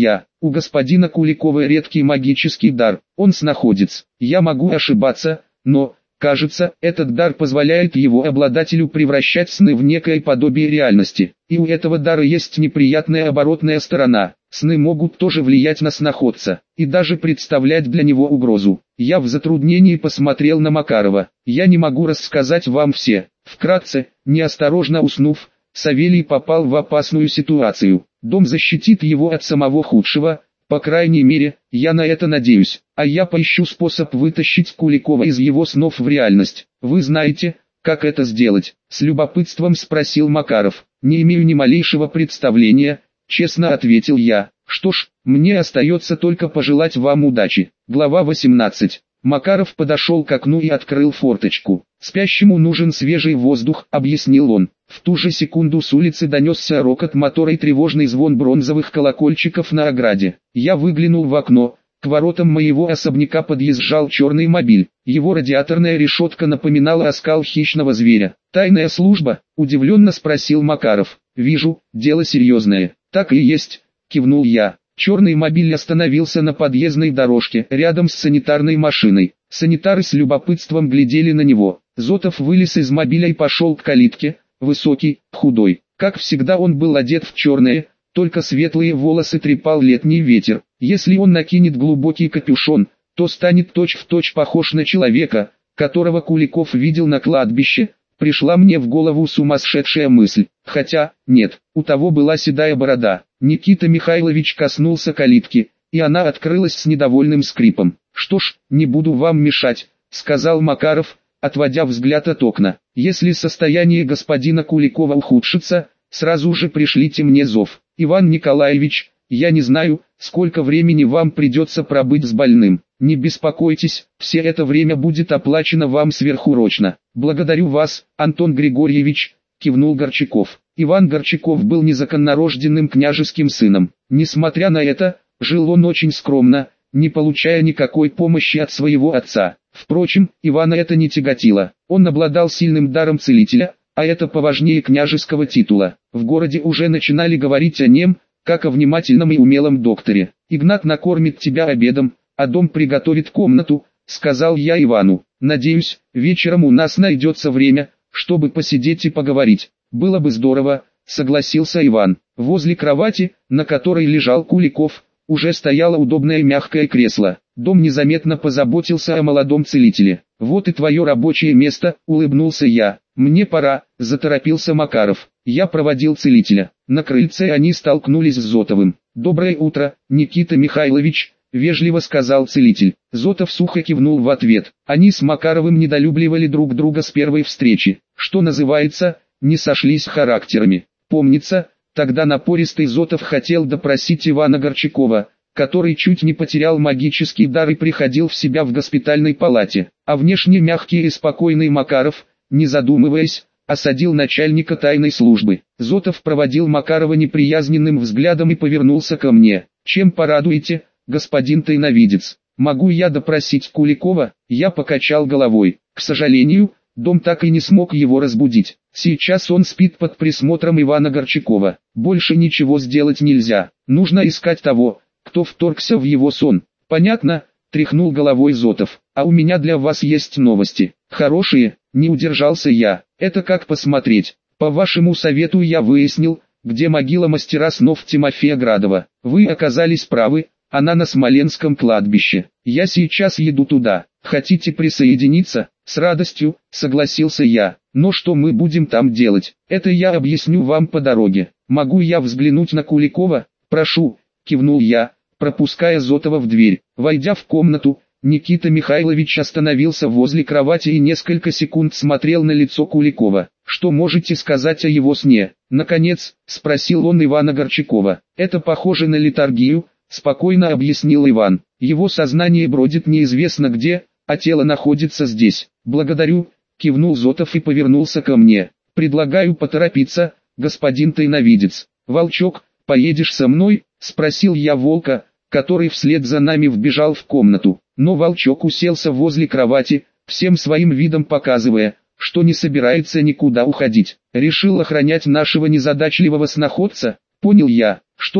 [SPEAKER 1] У господина Куликова редкий магический дар, он снаходец. Я могу ошибаться, но, кажется, этот дар позволяет его обладателю превращать сны в некое подобие реальности. И у этого дара есть неприятная оборотная сторона. Сны могут тоже влиять на сноходца, и даже представлять для него угрозу. Я в затруднении посмотрел на Макарова. Я не могу рассказать вам все. Вкратце, неосторожно уснув, Савелий попал в опасную ситуацию. Дом защитит его от самого худшего, по крайней мере, я на это надеюсь. А я поищу способ вытащить Куликова из его снов в реальность. Вы знаете, как это сделать? С любопытством спросил Макаров. Не имею ни малейшего представления, честно ответил я. Что ж, мне остается только пожелать вам удачи. Глава восемнадцать. Макаров подошел к окну и открыл форточку. «Спящему нужен свежий воздух», — объяснил он. В ту же секунду с улицы донесся рокот мотора и тревожный звон бронзовых колокольчиков на ограде. Я выглянул в окно. К воротам моего особняка подъезжал черный мобиль. Его радиаторная решетка напоминала оскал хищного зверя. «Тайная служба?» — удивленно спросил Макаров. «Вижу, дело серьезное». «Так и есть», — кивнул я. Черный мобиль остановился на подъездной дорожке, рядом с санитарной машиной. Санитары с любопытством глядели на него. Зотов вылез из мобиля и пошел к калитке, высокий, худой. Как всегда он был одет в черное, только светлые волосы трепал летний ветер. Если он накинет глубокий капюшон, то станет точь-в-точь похож на человека, которого Куликов видел на кладбище. Пришла мне в голову сумасшедшая мысль, хотя, нет, у того была седая борода. Никита Михайлович коснулся калитки, и она открылась с недовольным скрипом. «Что ж, не буду вам мешать», — сказал Макаров, отводя взгляд от окна. «Если состояние господина Куликова ухудшится, сразу же пришлите мне зов. Иван Николаевич, я не знаю, сколько времени вам придется пробыть с больным. Не беспокойтесь, все это время будет оплачено вам сверхурочно». «Благодарю вас, Антон Григорьевич», — кивнул Горчаков. Иван Горчаков был незаконнорожденным княжеским сыном. Несмотря на это, жил он очень скромно, не получая никакой помощи от своего отца. Впрочем, Ивана это не тяготило. Он обладал сильным даром целителя, а это поважнее княжеского титула. В городе уже начинали говорить о нем, как о внимательном и умелом докторе. «Игнат накормит тебя обедом, а дом приготовит комнату», — сказал я Ивану. «Надеюсь, вечером у нас найдется время, чтобы посидеть и поговорить». «Было бы здорово», — согласился Иван. Возле кровати, на которой лежал Куликов, уже стояло удобное мягкое кресло. Дом незаметно позаботился о молодом целителе. «Вот и твое рабочее место», — улыбнулся я. «Мне пора», — заторопился Макаров. Я проводил целителя. На крыльце они столкнулись с Зотовым. «Доброе утро, Никита Михайлович», — вежливо сказал целитель. Зотов сухо кивнул в ответ. Они с Макаровым недолюбливали друг друга с первой встречи. Что называется, не сошлись характерами. Помнится, тогда напористый Зотов хотел допросить Ивана Горчакова, который чуть не потерял магический дар и приходил в себя в госпитальной палате. А внешне мягкий и спокойный Макаров, не задумываясь, осадил начальника тайной службы. Зотов проводил Макарова неприязненным взглядом и повернулся ко мне. «Чем порадуете, господин тайновидец? Могу я допросить Куликова?» Я покачал головой. К сожалению, дом так и не смог его разбудить. Сейчас он спит под присмотром Ивана Горчакова. Больше ничего сделать нельзя. Нужно искать того, кто вторгся в его сон. «Понятно», — тряхнул головой Зотов. «А у меня для вас есть новости. Хорошие», — не удержался я. «Это как посмотреть. По вашему совету я выяснил, где могила мастера снов Тимофея Градова. Вы оказались правы, она на Смоленском кладбище. Я сейчас еду туда. Хотите присоединиться?» «С радостью», — согласился я. «Но что мы будем там делать? Это я объясню вам по дороге. Могу я взглянуть на Куликова?» «Прошу», — кивнул я, пропуская Зотова в дверь. Войдя в комнату, Никита Михайлович остановился возле кровати и несколько секунд смотрел на лицо Куликова. «Что можете сказать о его сне?» «Наконец», — спросил он Ивана Горчакова. «Это похоже на летаргию», — спокойно объяснил Иван. «Его сознание бродит неизвестно где, а тело находится здесь». «Благодарю», — кивнул Зотов и повернулся ко мне. «Предлагаю поторопиться, господин тайновидец». «Волчок, поедешь со мной?» — спросил я волка, который вслед за нами вбежал в комнату. Но волчок уселся возле кровати, всем своим видом показывая, что не собирается никуда уходить. «Решил охранять нашего незадачливого сноходца?» «Понял я. Что ж,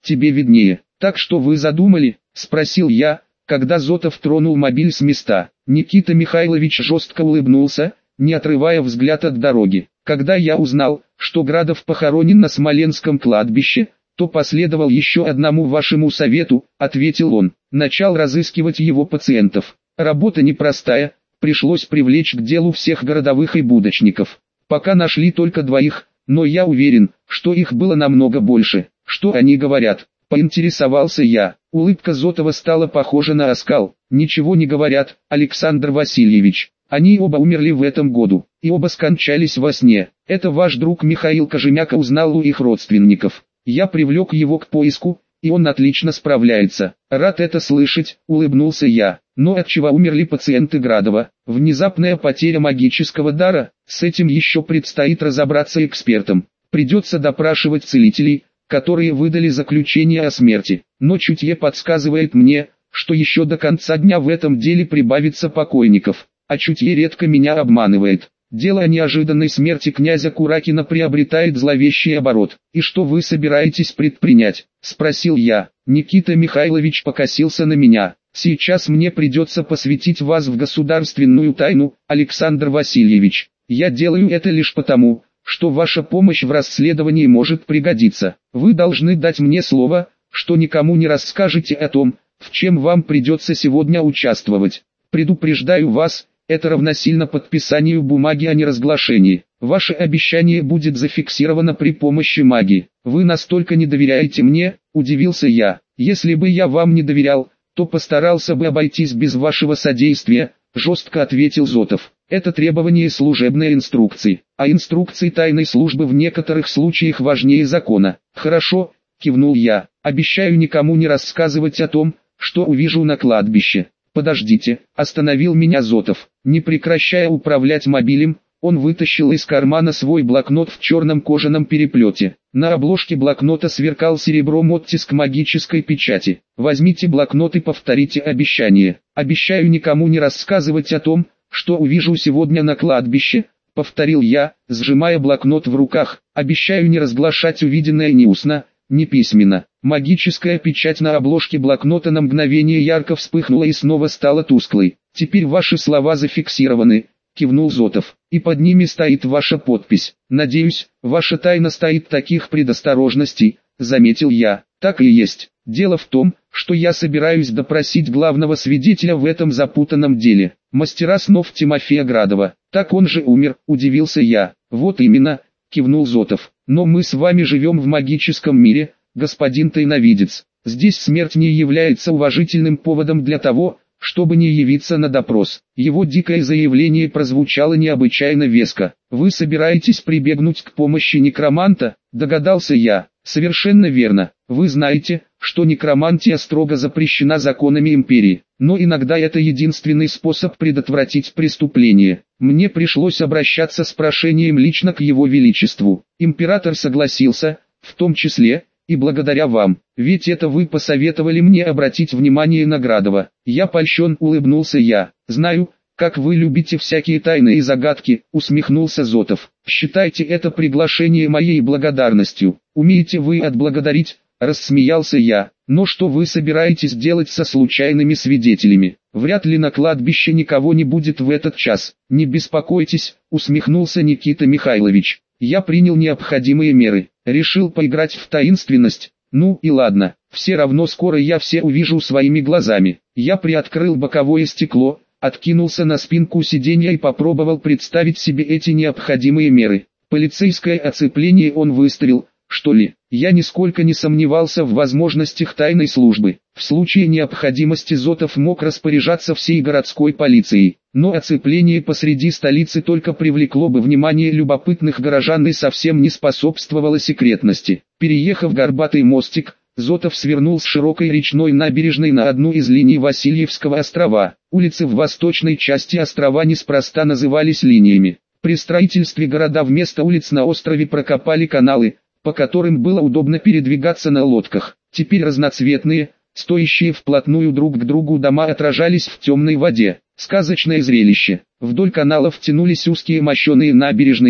[SPEAKER 1] тебе виднее. Так что вы задумали, спросил я, когда Зотов тронул мобиль с места. Никита Михайлович жестко улыбнулся, не отрывая взгляд от дороги. Когда я узнал, что Градов похоронен на Смоленском кладбище, то последовал еще одному вашему совету, ответил он. Начал разыскивать его пациентов. Работа непростая, пришлось привлечь к делу всех городовых и будочников. Пока нашли только двоих, но я уверен, что их было намного больше. Что они говорят? Поинтересовался я. Улыбка Зотова стала похожа на оскал. Ничего не говорят, Александр Васильевич. Они оба умерли в этом году, и оба скончались во сне. Это ваш друг Михаил Кожемяка узнал у их родственников. Я привлек его к поиску, и он отлично справляется. Рад это слышать, улыбнулся я. Но от чего умерли пациенты Градова? Внезапная потеря магического дара? С этим еще предстоит разобраться экспертам. Придется допрашивать целителей, которые выдали заключение о смерти. Но чутье подсказывает мне, что еще до конца дня в этом деле прибавится покойников. А чутье редко меня обманывает. Дело о неожиданной смерти князя Куракина приобретает зловещий оборот. «И что вы собираетесь предпринять?» – спросил я. Никита Михайлович покосился на меня. «Сейчас мне придется посвятить вас в государственную тайну, Александр Васильевич. Я делаю это лишь потому, что ваша помощь в расследовании может пригодиться. Вы должны дать мне слово, что никому не расскажете о том, в чем вам придется сегодня участвовать. Предупреждаю вас, это равносильно подписанию бумаги о неразглашении. Ваше обещание будет зафиксировано при помощи магии. Вы настолько не доверяете мне, удивился я. Если бы я вам не доверял, то постарался бы обойтись без вашего содействия, жестко ответил Зотов. Это требование служебной инструкции, а инструкции тайной службы в некоторых случаях важнее закона. Хорошо, кивнул я, обещаю никому не рассказывать о том, что увижу на кладбище. Подождите, остановил меня Зотов. Не прекращая управлять мобилем, он вытащил из кармана свой блокнот в черном кожаном переплете. На обложке блокнота сверкал серебром оттиск магической печати. Возьмите блокнот и повторите обещание. Обещаю никому не рассказывать о том, что увижу сегодня на кладбище, повторил я, сжимая блокнот в руках. Обещаю не разглашать увиденное ни устно, ни письменно. Магическая печать на обложке блокнота на мгновение ярко вспыхнула и снова стала тусклой. Теперь ваши слова зафиксированы, кивнул Зотов, и под ними стоит ваша подпись. Надеюсь, ваша тайна стоит таких предосторожностей, заметил я. Так и есть. Дело в том, что я собираюсь допросить главного свидетеля в этом запутанном деле, мастера снов Тимофея Градова. Так он же умер, удивился я. Вот именно, кивнул Зотов. Но мы с вами живем в магическом мире, господин тайновидец. Здесь смерть не является уважительным поводом для того, чтобы не явиться на допрос. Его дикое заявление прозвучало необычайно веско. Вы собираетесь прибегнуть к помощи некроманта? Догадался я. Совершенно верно. Вы знаете, что некромантия строго запрещена законами империи, но иногда это единственный способ предотвратить преступление. Мне пришлось обращаться с прошением лично к его величеству. Император согласился, в том числе и благодаря вам, ведь это вы посоветовали мне обратить внимание на Градова. Я польщен, улыбнулся я. Знаю, как вы любите всякие тайны и загадки, усмехнулся Зотов. Считайте это приглашение моей благодарностью. Умеете вы отблагодарить, рассмеялся я. Но что вы собираетесь делать со случайными свидетелями? Вряд ли на кладбище никого не будет в этот час. Не беспокойтесь, усмехнулся Никита Михайлович. Я принял необходимые меры, решил поиграть в таинственность. Ну и ладно, все равно скоро я все увижу своими глазами. Я приоткрыл боковое стекло, откинулся на спинку сиденья и попробовал представить себе эти необходимые меры. Полицейское оцепление он выставил, что ли? Я нисколько не сомневался в возможностях тайной службы. В случае необходимости Зотов мог распоряжаться всей городской полицией. Но оцепление посреди столицы только привлекло бы внимание любопытных горожан и совсем не способствовало секретности. Переехав горбатый мостик, Зотов свернул с широкой речной набережной на одну из линий Васильевского острова. Улицы в восточной части острова неспроста назывались линиями. При строительстве города вместо улиц на острове прокопали каналы, по которым было удобно передвигаться на лодках. Теперь разноцветные, стоящие вплотную друг к другу дома отражались в темной воде. Сказочное зрелище. Вдоль каналов тянулись узкие мощеные набережные,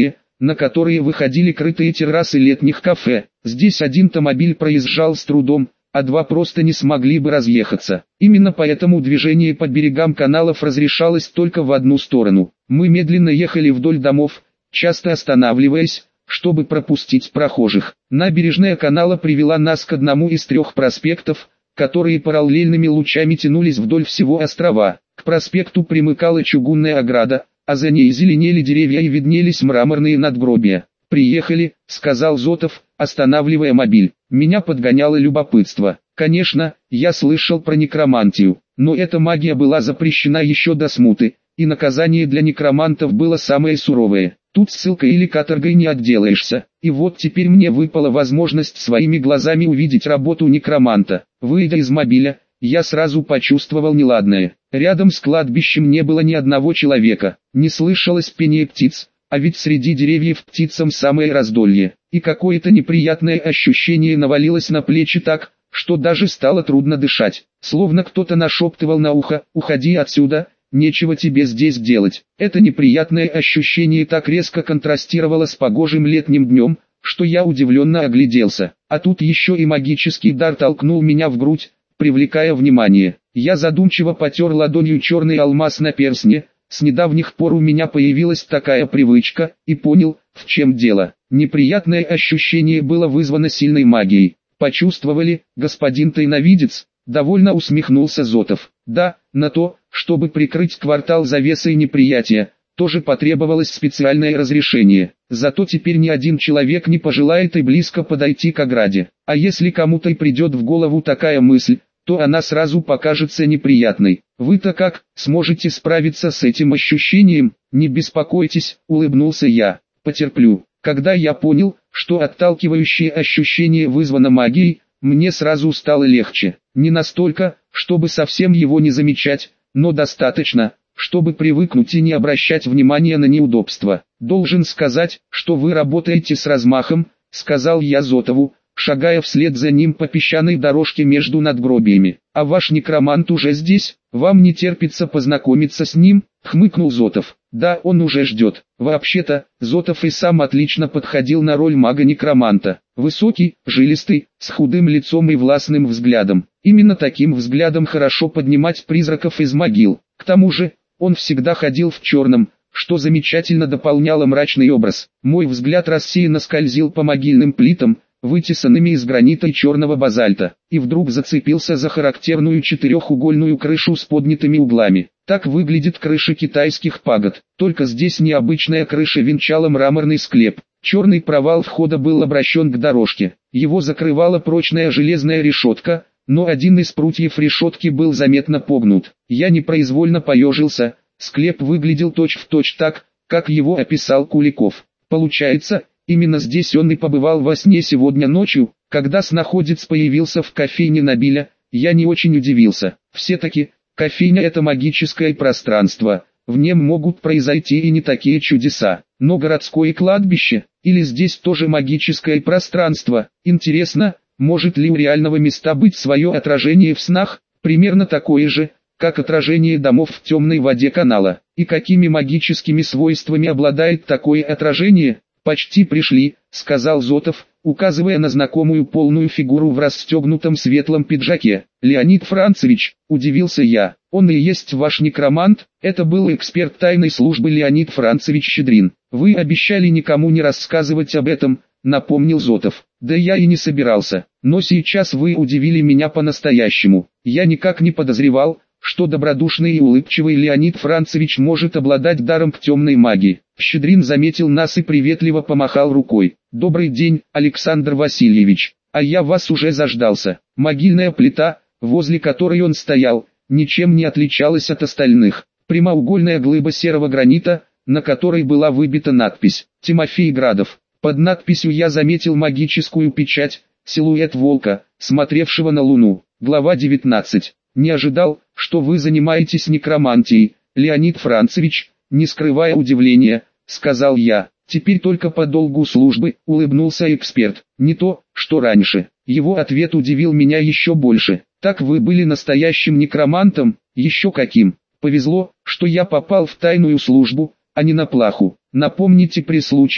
[SPEAKER 1] на которые выходили крытые террасы летних кафе. Здесь один автомобиль проезжал с трудом, а два просто не смогли бы разъехаться. Именно поэтому движение по берегам каналов разрешалось только в одну сторону. Мы медленно ехали вдоль домов, часто останавливаясь, чтобы пропустить прохожих. Набережная канала привела нас к одному из трех проспектов, которые параллельными лучами тянулись вдоль всего острова. К проспекту примыкала чугунная ограда, а за ней зеленели деревья и виднелись мраморные надгробия. «Приехали», — сказал Зотов, останавливая мобиль. Меня подгоняло любопытство. Конечно, я слышал про некромантию, но эта магия была запрещена еще до смуты, и наказание для некромантов было самое суровое. Тут ссылкой или каторгой не отделаешься, и вот теперь мне выпала возможность своими глазами увидеть работу некроманта. Выйдя из мобиля, я сразу почувствовал неладное. Рядом с кладбищем не было ни одного человека, не слышалось пения птиц, а ведь среди деревьев птицам самое раздолье, и какое-то неприятное ощущение навалилось на плечи так, что даже стало трудно дышать, словно кто-то нашептывал на ухо: «Уходи отсюда, нечего тебе здесь делать». Это неприятное ощущение так резко контрастировало с погожим летним днем, что я удивленно огляделся, а тут еще и магический дар толкнул меня в грудь, привлекая внимание. Я задумчиво потер ладонью черный алмаз на перстне. С недавних пор у меня появилась такая привычка, и понял, в чем дело. Неприятное ощущение было вызвано сильной магией. «Почувствовали, господин тайновидец?» — довольно усмехнулся Зотов. «Да, на то, чтобы прикрыть квартал завесой неприятия, тоже потребовалось специальное разрешение. Зато теперь ни один человек не пожелает и близко подойти к ограде. А если кому-то и придет в голову такая мысль, то она сразу покажется неприятной. Вы-то как, сможете справиться с этим ощущением?» «Не беспокойтесь», — улыбнулся я. «Потерплю». Когда я понял, что отталкивающее ощущение вызвано магией, мне сразу стало легче. Не настолько, чтобы совсем его не замечать, но достаточно, чтобы привыкнуть и не обращать внимания на неудобства. «Должен сказать, что вы работаете с размахом», — сказал я Зотову, шагая вслед за ним по песчаной дорожке между надгробиями. «А ваш некромант уже здесь? Вам не терпится познакомиться с ним?» — хмыкнул Зотов. «Да, он уже ждет». Вообще-то, Зотов и сам отлично подходил на роль мага-некроманта. Высокий, жилистый, с худым лицом и властным взглядом. Именно таким взглядом хорошо поднимать призраков из могил. К тому же, он всегда ходил в черном, что замечательно дополняло мрачный образ. Мой взгляд рассеянно скользил по могильным плитам, вытесанными из гранита и черного базальта, и вдруг зацепился за характерную четырехугольную крышу с поднятыми углами. Так выглядит крыша китайских пагод, только здесь необычная крыша венчала мраморный склеп. Черный провал входа был обращен к дорожке, его закрывала прочная железная решетка, но один из прутьев решетки был заметно погнут. Я непроизвольно поежился, склеп выглядел точь-в-точь так, как его описал Куликов. Получается, именно здесь он и побывал во сне сегодня ночью. Когда снаходец появился в кофейне Набиля, я не очень удивился. Все-таки, кофейня — это магическое пространство, в нем могут произойти и не такие чудеса. Но городское кладбище, или здесь тоже магическое пространство? Интересно, может ли у реального места быть свое отражение в снах, примерно такое же, как отражение домов в темной воде канала? И какими магическими свойствами обладает такое отражение? «Почти пришли», — сказал Зотов, указывая на знакомую полную фигуру в расстегнутом светлом пиджаке. «Леонид Францевич», — удивился я, — «он и есть ваш некромант?» Это был эксперт тайной службы Леонид Францевич Щедрин. «Вы обещали никому не рассказывать об этом», — напомнил Зотов. «Да я и не собирался, но сейчас вы удивили меня по-настоящему. Я никак не подозревал, что добродушный и улыбчивый Леонид Францевич может обладать даром к темной магии». Щедрин заметил нас и приветливо помахал рукой. «Добрый день, Александр Васильевич, а я вас уже заждался». Могильная плита, возле которой он стоял, ничем не отличалась от остальных. Прямоугольная глыба серого гранита, на которой была выбита надпись «Тимофей Градов». Под надписью я заметил магическую печать, силуэт волка, смотревшего на луну. Глава девятнадцать. «Не ожидал, что вы занимаетесь некромантией, Леонид Францевич», не скрывая удивления, сказал я. «Теперь только по долгу службы», улыбнулся эксперт. «Не то, что раньше». Его ответ удивил меня еще больше. «Так вы были настоящим некромантом?» «Еще каким. Повезло, что я попал в тайную службу, а не на плаху. Напомните при случае»,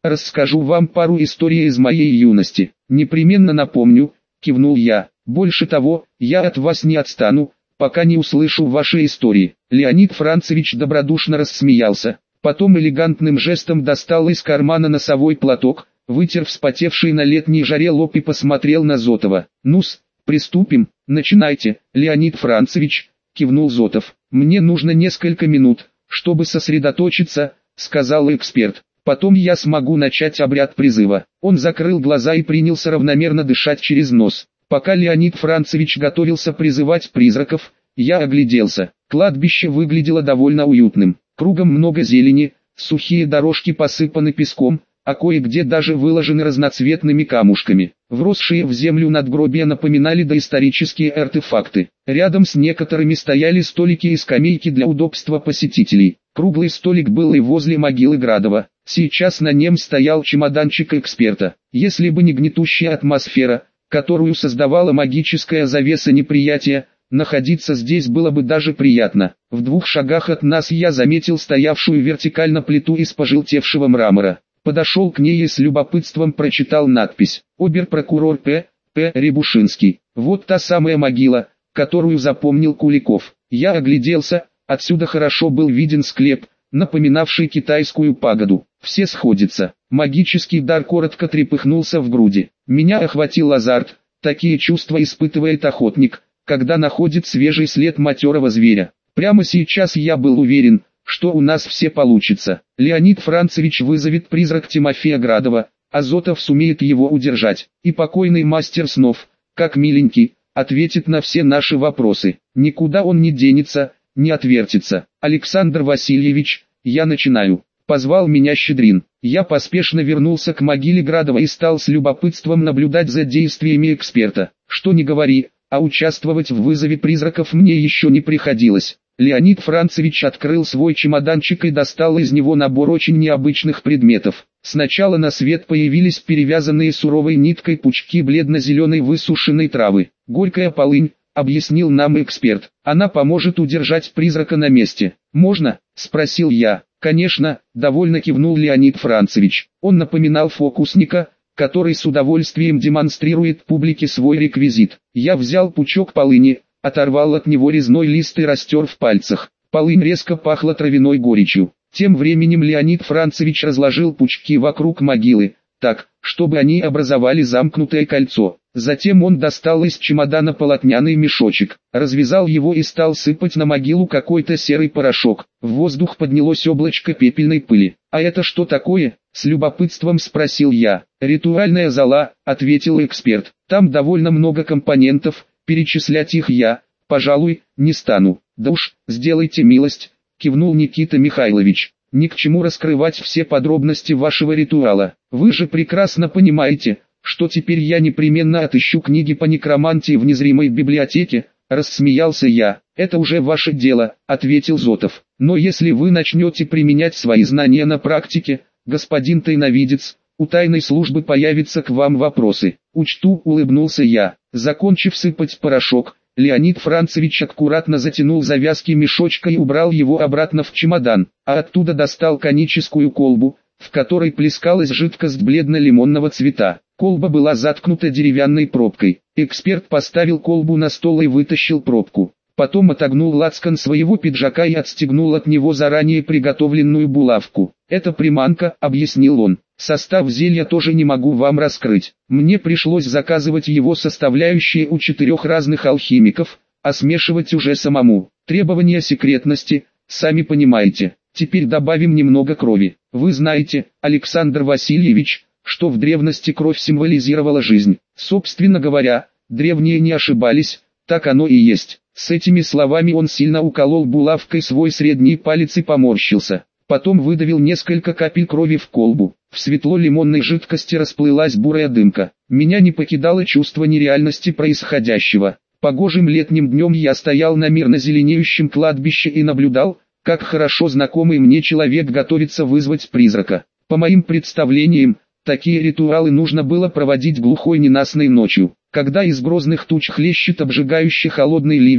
[SPEAKER 1] расскажу вам пару историй из моей юности. Непременно напомню, кивнул я. Больше того, я от вас не отстану, пока не услышу ваши истории. Леонид Францевич добродушно рассмеялся. Потом элегантным жестом достал из кармана носовой платок, вытер вспотевший на летней жаре лоб и посмотрел на Зотова. «Ну-с, приступим, начинайте, Леонид Францевич», — кивнул Зотов. «Мне нужно несколько минут, чтобы сосредоточиться», — сказал эксперт. «Потом я смогу начать обряд призыва». Он закрыл глаза и принялся равномерно дышать через нос. Пока Леонид Францевич готовился призывать призраков, я огляделся. Кладбище выглядело довольно уютным. Кругом много зелени, сухие дорожки посыпаны песком, а кое-где даже выложены разноцветными камушками. Вросшие в землю надгробия напоминали доисторические артефакты. Рядом с некоторыми стояли столики и скамейки для удобства посетителей. Круглый столик был и возле могилы Градова. Сейчас на нем стоял чемоданчик эксперта. Если бы не гнетущая атмосфера, которую создавала магическая завеса неприятия, находиться здесь было бы даже приятно. В двух шагах от нас я заметил стоявшую вертикально плиту из пожелтевшего мрамора. Подошел к ней и с любопытством прочитал надпись «Обер-прокурор П. П. Рябушинский». Вот та самая могила, которую запомнил Куликов. Я огляделся, отсюда хорошо был виден склеп, напоминавший китайскую пагоду. Все сходятся. Магический дар коротко трепыхнулся в груди. Меня охватил азарт. Такие чувства испытывает охотник, когда находит свежий след матерого зверя. Прямо сейчас я был уверен, что у нас все получится. Леонид Францевич вызовет призрак Тимофея Градова, а Зотов сумеет его удержать. И покойный мастер снов, как миленький, ответит на все наши вопросы. Никуда он не денется, не отвертится. «Александр Васильевич, я начинаю», — позвал меня Щедрин. Я поспешно вернулся к могиле Градова и стал с любопытством наблюдать за действиями эксперта. Что ни говори, а участвовать в вызове призраков мне еще не приходилось. Леонид Францевич открыл свой чемоданчик и достал из него набор очень необычных предметов. Сначала на свет появились перевязанные суровой ниткой пучки бледно-зеленой высушенной травы. «Горькая полынь», — объяснил нам эксперт. «Она поможет удержать призрака на месте». «Можно?» — спросил я. «Конечно», — довольно кивнул Леонид Францевич. Он напоминал фокусника, который с удовольствием демонстрирует публике свой реквизит. Я взял пучок полыни, оторвал от него резной лист и растер в пальцах. Полынь резко пахла травяной горечью. Тем временем Леонид Францевич разложил пучки вокруг могилы, так, чтобы они образовали замкнутое кольцо. Затем он достал из чемодана полотняный мешочек, развязал его и стал сыпать на могилу какой-то серый порошок. В воздух поднялось облачко пепельной пыли. «А это что такое?» — с любопытством спросил я. «Ритуальная зола», — ответил эксперт. «Там довольно много компонентов, перечислять их я, пожалуй, не стану». «Да уж, сделайте милость», — кивнул Никита Михайлович. «Ни к чему раскрывать все подробности вашего ритуала. Вы же прекрасно понимаете, что теперь я непременно отыщу книги по некромантии в незримой библиотеке», — рассмеялся я. «Это уже ваше дело», — ответил Зотов. «Но если вы начнете применять свои знания на практике, господин тайновидец, у тайной службы появятся к вам вопросы». «Учту», — улыбнулся я. Закончив сыпать порошок, Леонид Францевич аккуратно затянул завязки мешочка и убрал его обратно в чемодан, а оттуда достал коническую колбу, в которой плескалась жидкость бледно-лимонного цвета. Колба была заткнута деревянной пробкой. Эксперт поставил колбу на стол и вытащил пробку. Потом отогнул лацкан своего пиджака и отстегнул от него заранее приготовленную булавку. «Это приманка», — объяснил он. «Состав зелья тоже не могу вам раскрыть. Мне пришлось заказывать его составляющие у четырех разных алхимиков, а смешивать уже самому. Требования секретности, сами понимаете. Теперь добавим немного крови. Вы знаете, Александр Васильевич, что в древности кровь символизировала жизнь. Собственно говоря, древние не ошибались, так оно и есть». С этими словами он сильно уколол булавкой свой средний палец и поморщился. Потом выдавил несколько капель крови в колбу. В светло-лимонной жидкости расплылась бурая дымка. Меня не покидало чувство нереальности происходящего. Погожим летним днем я стоял на мирно зеленеющем кладбище и наблюдал, как хорошо знакомый мне человек готовится вызвать призрака. По моим представлениям, такие ритуалы нужно было проводить глухой ненастной ночью, когда из грозных туч хлещет обжигающий холодный ливень.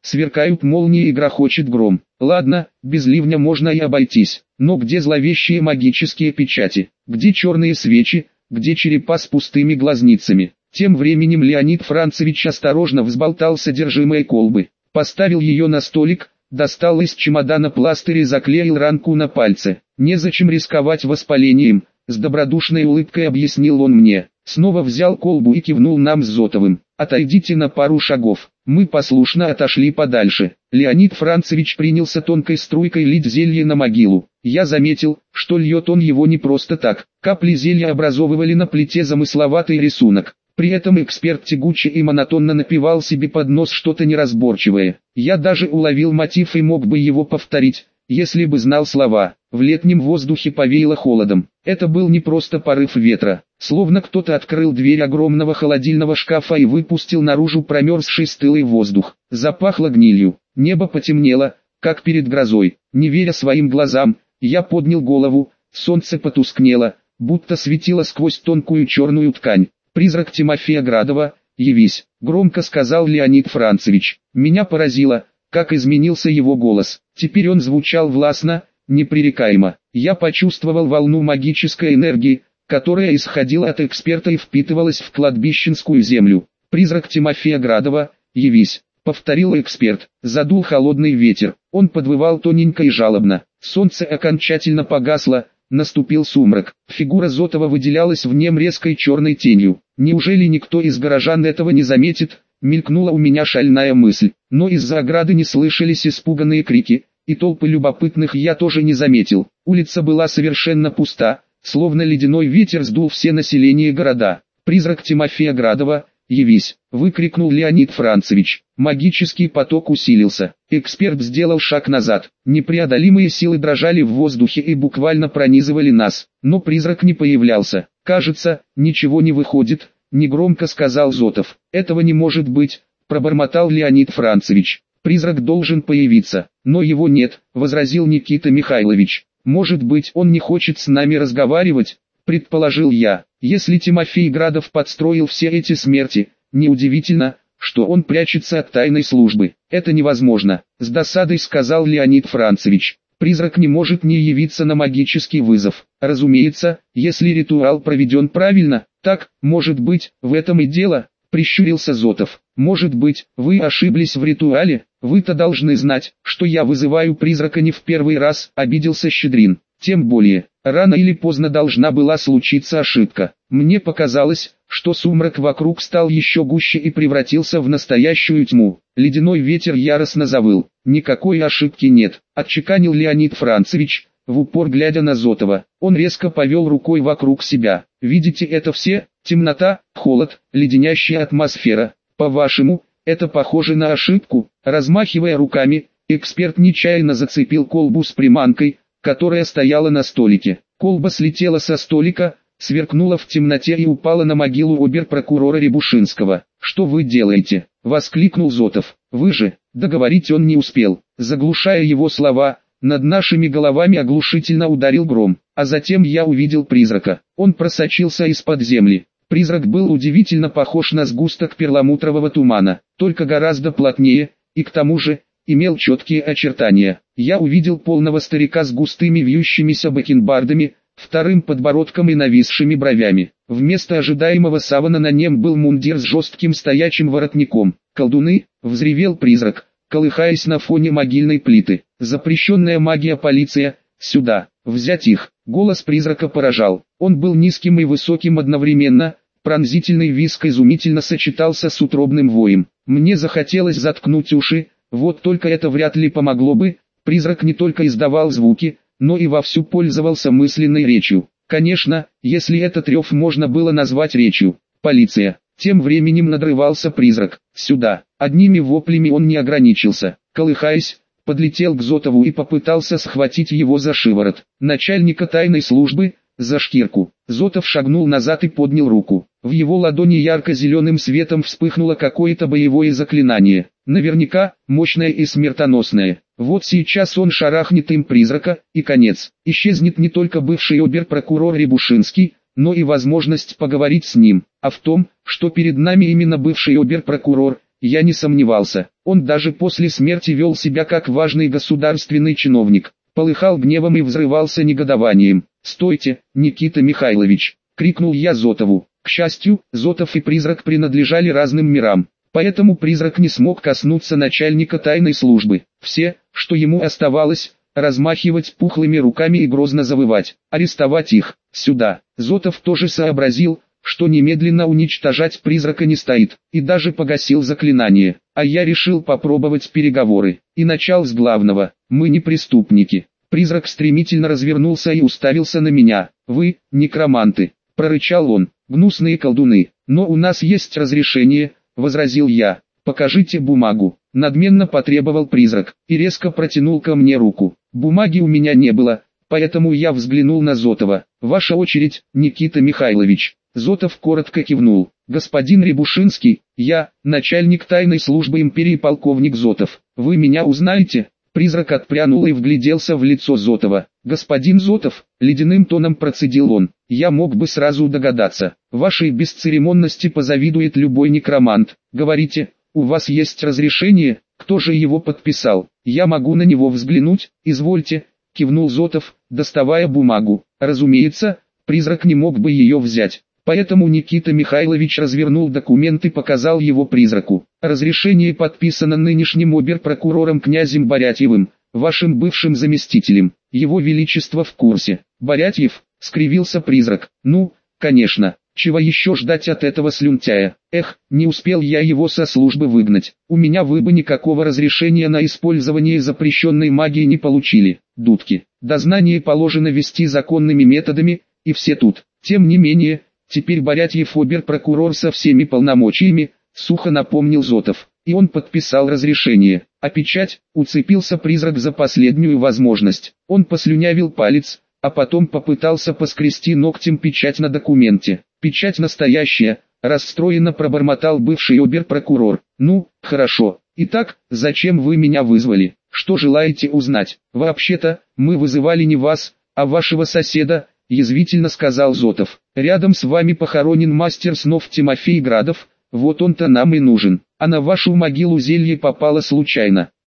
[SPEAKER 1] сверкают молнии и грохочет гром. Ладно, без ливня можно и обойтись, но где зловещие магические печати, где черные свечи, где черепа с пустыми глазницами? Тем временем Леонид Францевич осторожно взболтал содержимое колбы, поставил ее на столик, достал из чемодана пластырь и заклеил ранку на пальце. Незачем рисковать воспалением, с добродушной улыбкой объяснил он мне. Снова взял колбу и кивнул нам с Зотовым. «Отойдите на пару шагов». Мы послушно отошли подальше. Леонид Францевич принялся тонкой струйкой лить зелье на могилу. Я заметил, что льет он его не просто так. Капли зелья образовывали на плите замысловатый рисунок. При этом эксперт тягуче и монотонно напевал себе под нос что-то неразборчивое. Я даже уловил мотив и мог бы его повторить, если бы знал слова. В летнем воздухе повеяло холодом. Это был не просто порыв ветра, словно кто-то открыл дверь огромного холодильного шкафа и выпустил наружу промерзший стылый воздух. Запахло гнилью, небо потемнело, как перед грозой. Не веря своим глазам, я поднял голову, солнце потускнело, будто светило сквозь тонкую черную ткань. «Призрак Тимофея Градова, явись», — громко сказал Леонид Францевич. Меня поразило, как изменился его голос. Теперь он звучал властно, непререкаемо. Я почувствовал волну магической энергии, которая исходила от эксперта и впитывалась в кладбищенскую землю. «Призрак Тимофея Градова, явись», — повторил эксперт. Задул холодный ветер. Он подвывал тоненько и жалобно. Солнце окончательно погасло, наступил сумрак. Фигура Зотова выделялась в нем резкой черной тенью. Неужели никто из горожан этого не заметит? Мелькнула у меня шальная мысль. Но из-за ограды не слышались испуганные крики, и толпы любопытных я тоже не заметил. Улица была совершенно пуста, словно ледяной ветер сдул все население города. «Призрак Тимофея Градова, явись», — выкрикнул Леонид Францевич. Магический поток усилился. Эксперт сделал шаг назад. Непреодолимые силы дрожали в воздухе и буквально пронизывали нас. Но призрак не появлялся. «Кажется, ничего не выходит», — негромко сказал Зотов. «Этого не может быть», — пробормотал Леонид Францевич. «Призрак должен появиться, но его нет», — возразил Никита Михайлович. «Может быть, он не хочет с нами разговаривать?» — предположил я. «Если Тимофей Градов подстроил все эти смерти, неудивительно, что он прячется от тайной службы. Это невозможно», — с досадой сказал Леонид Францевич. «Призрак не может не явиться на магический вызов. Разумеется, если ритуал проведен правильно, так, может быть, в этом и дело», — прищурился Зотов. «Может быть, вы ошиблись в ритуале? Вы-то должны знать, что я вызываю призрака не в первый раз», — обиделся Щедрин. «Тем более, рано или поздно должна была случиться ошибка. Мне показалось, что сумрак вокруг стал еще гуще и превратился в настоящую тьму». Ледяной ветер яростно завыл. «Никакой ошибки нет», — отчеканил Леонид Францевич, в упор глядя на Зотова. Он резко повел рукой вокруг себя. «Видите это все? Темнота, холод, леденящая атмосфера. По-вашему, это похоже на ошибку?» Размахивая руками, эксперт нечаянно зацепил колбу с приманкой, которая стояла на столике. Колба слетела со столика, сверкнула в темноте и упала на могилу обер-прокурора Рябушинского. «Что вы делаете?» — воскликнул Зотов. «Вы же...» Договорить он не успел. Заглушая его слова, над нашими головами оглушительно ударил гром. А затем я увидел призрака. Он просочился из-под земли. Призрак был удивительно похож на сгусток перламутрового тумана, только гораздо плотнее, и к тому же, имел четкие очертания. Я увидел полного старика с густыми вьющимися бакенбардами, вторым подбородком и нависшими бровями. Вместо ожидаемого савана на нем был мундир с жестким стоячим воротником. «Колдуны!» — взревел призрак, колыхаясь на фоне могильной плиты. «Запрещенная магия, полиция! Сюда! Взять их!» Голос призрака поражал. Он был низким и высоким одновременно, пронзительный визг изумительно сочетался с утробным воем. Мне захотелось заткнуть уши, вот только это вряд ли помогло бы. Призрак не только издавал звуки, но и вовсю пользовался мысленной речью. Конечно, если этот рев можно было назвать речью. «Полиция!» Тем временем надрывался призрак. «Сюда!» Одними воплями он не ограничился. Колыхаясь, подлетел к Зотову и попытался схватить его за шиворот. Начальника тайной службы, за шкирку. Зотов шагнул назад и поднял руку. В его ладони ярко-зеленым светом вспыхнуло какое-то боевое заклинание. Наверняка, мощное и смертоносное. Вот сейчас он шарахнет им призрака, и конец. Исчезнет не только бывший обер-прокурор Рябушинский, но и возможность поговорить с ним. А в том, что перед нами именно бывший обер-прокурор, я не сомневался. Он даже после смерти вел себя как важный государственный чиновник. Полыхал гневом и взрывался негодованием. «Стойте, Никита Михайлович!» — крикнул я Зотову. К счастью, Зотов и призрак принадлежали разным мирам. Поэтому призрак не смог коснуться начальника тайной службы. Все, что ему оставалось, размахивать пухлыми руками и грозно завывать. Арестовать их. Сюда. Зотов тоже сообразил, что немедленно уничтожать призрака не стоит, и даже погасил заклинание. А я решил попробовать переговоры. И начал с главного. Мы не преступники. Призрак стремительно развернулся и уставился на меня. «Вы, некроманты», — прорычал он, — «гнусные колдуны. Но у нас есть разрешение», — возразил я. «Покажите бумагу», — надменно потребовал призрак, и резко протянул ко мне руку. Бумаги у меня не было, поэтому я взглянул на Зотова. «Ваша очередь, Никита Михайлович». Зотов коротко кивнул. «Господин Рябушинский, я, начальник тайной службы империи полковник Зотов. Вы меня узнаете?» Призрак отпрянул и вгляделся в лицо Зотова. «Господин Зотов», — ледяным тоном процедил он, — «я мог бы сразу догадаться. Вашей бесцеремонности позавидует любой некромант. Говорите, у вас есть разрешение? Кто же его подписал? Я могу на него взглянуть?» «Извольте», — кивнул Зотов, доставая бумагу. Разумеется, призрак не мог бы ее взять. Поэтому Никита Михайлович развернул документ и показал его призраку. «Разрешение подписано нынешним обер-прокурором князем Борятьевым, вашим бывшим заместителем. Его Величество в курсе». «Борятьев?» — скривился призрак. «Ну, конечно, чего еще ждать от этого слюнтяя? Эх, не успел я его со службы выгнать. У меня вы бы никакого разрешения на использование запрещенной магии не получили, дудки. Дознание положено вести законными методами, и все тут. Тем не менее, теперь Борятьев обер-прокурор со всеми полномочиями», — сухо напомнил Зотов. И он подписал разрешение. А печать, уцепился призрак за последнюю возможность. Он послюнявил палец, а потом попытался поскрести ногтем печать на документе. «Печать настоящая», — расстроенно пробормотал бывший обер-прокурор. «Ну, хорошо. Итак, зачем вы меня вызвали? Что желаете узнать?» «Вообще-то, мы вызывали не вас, а вашего соседа», — язвительно сказал Зотов. «Рядом с вами похоронен мастер снов Тимофей Градов, вот он-то нам и нужен, а на вашу могилу зелье попало случайно».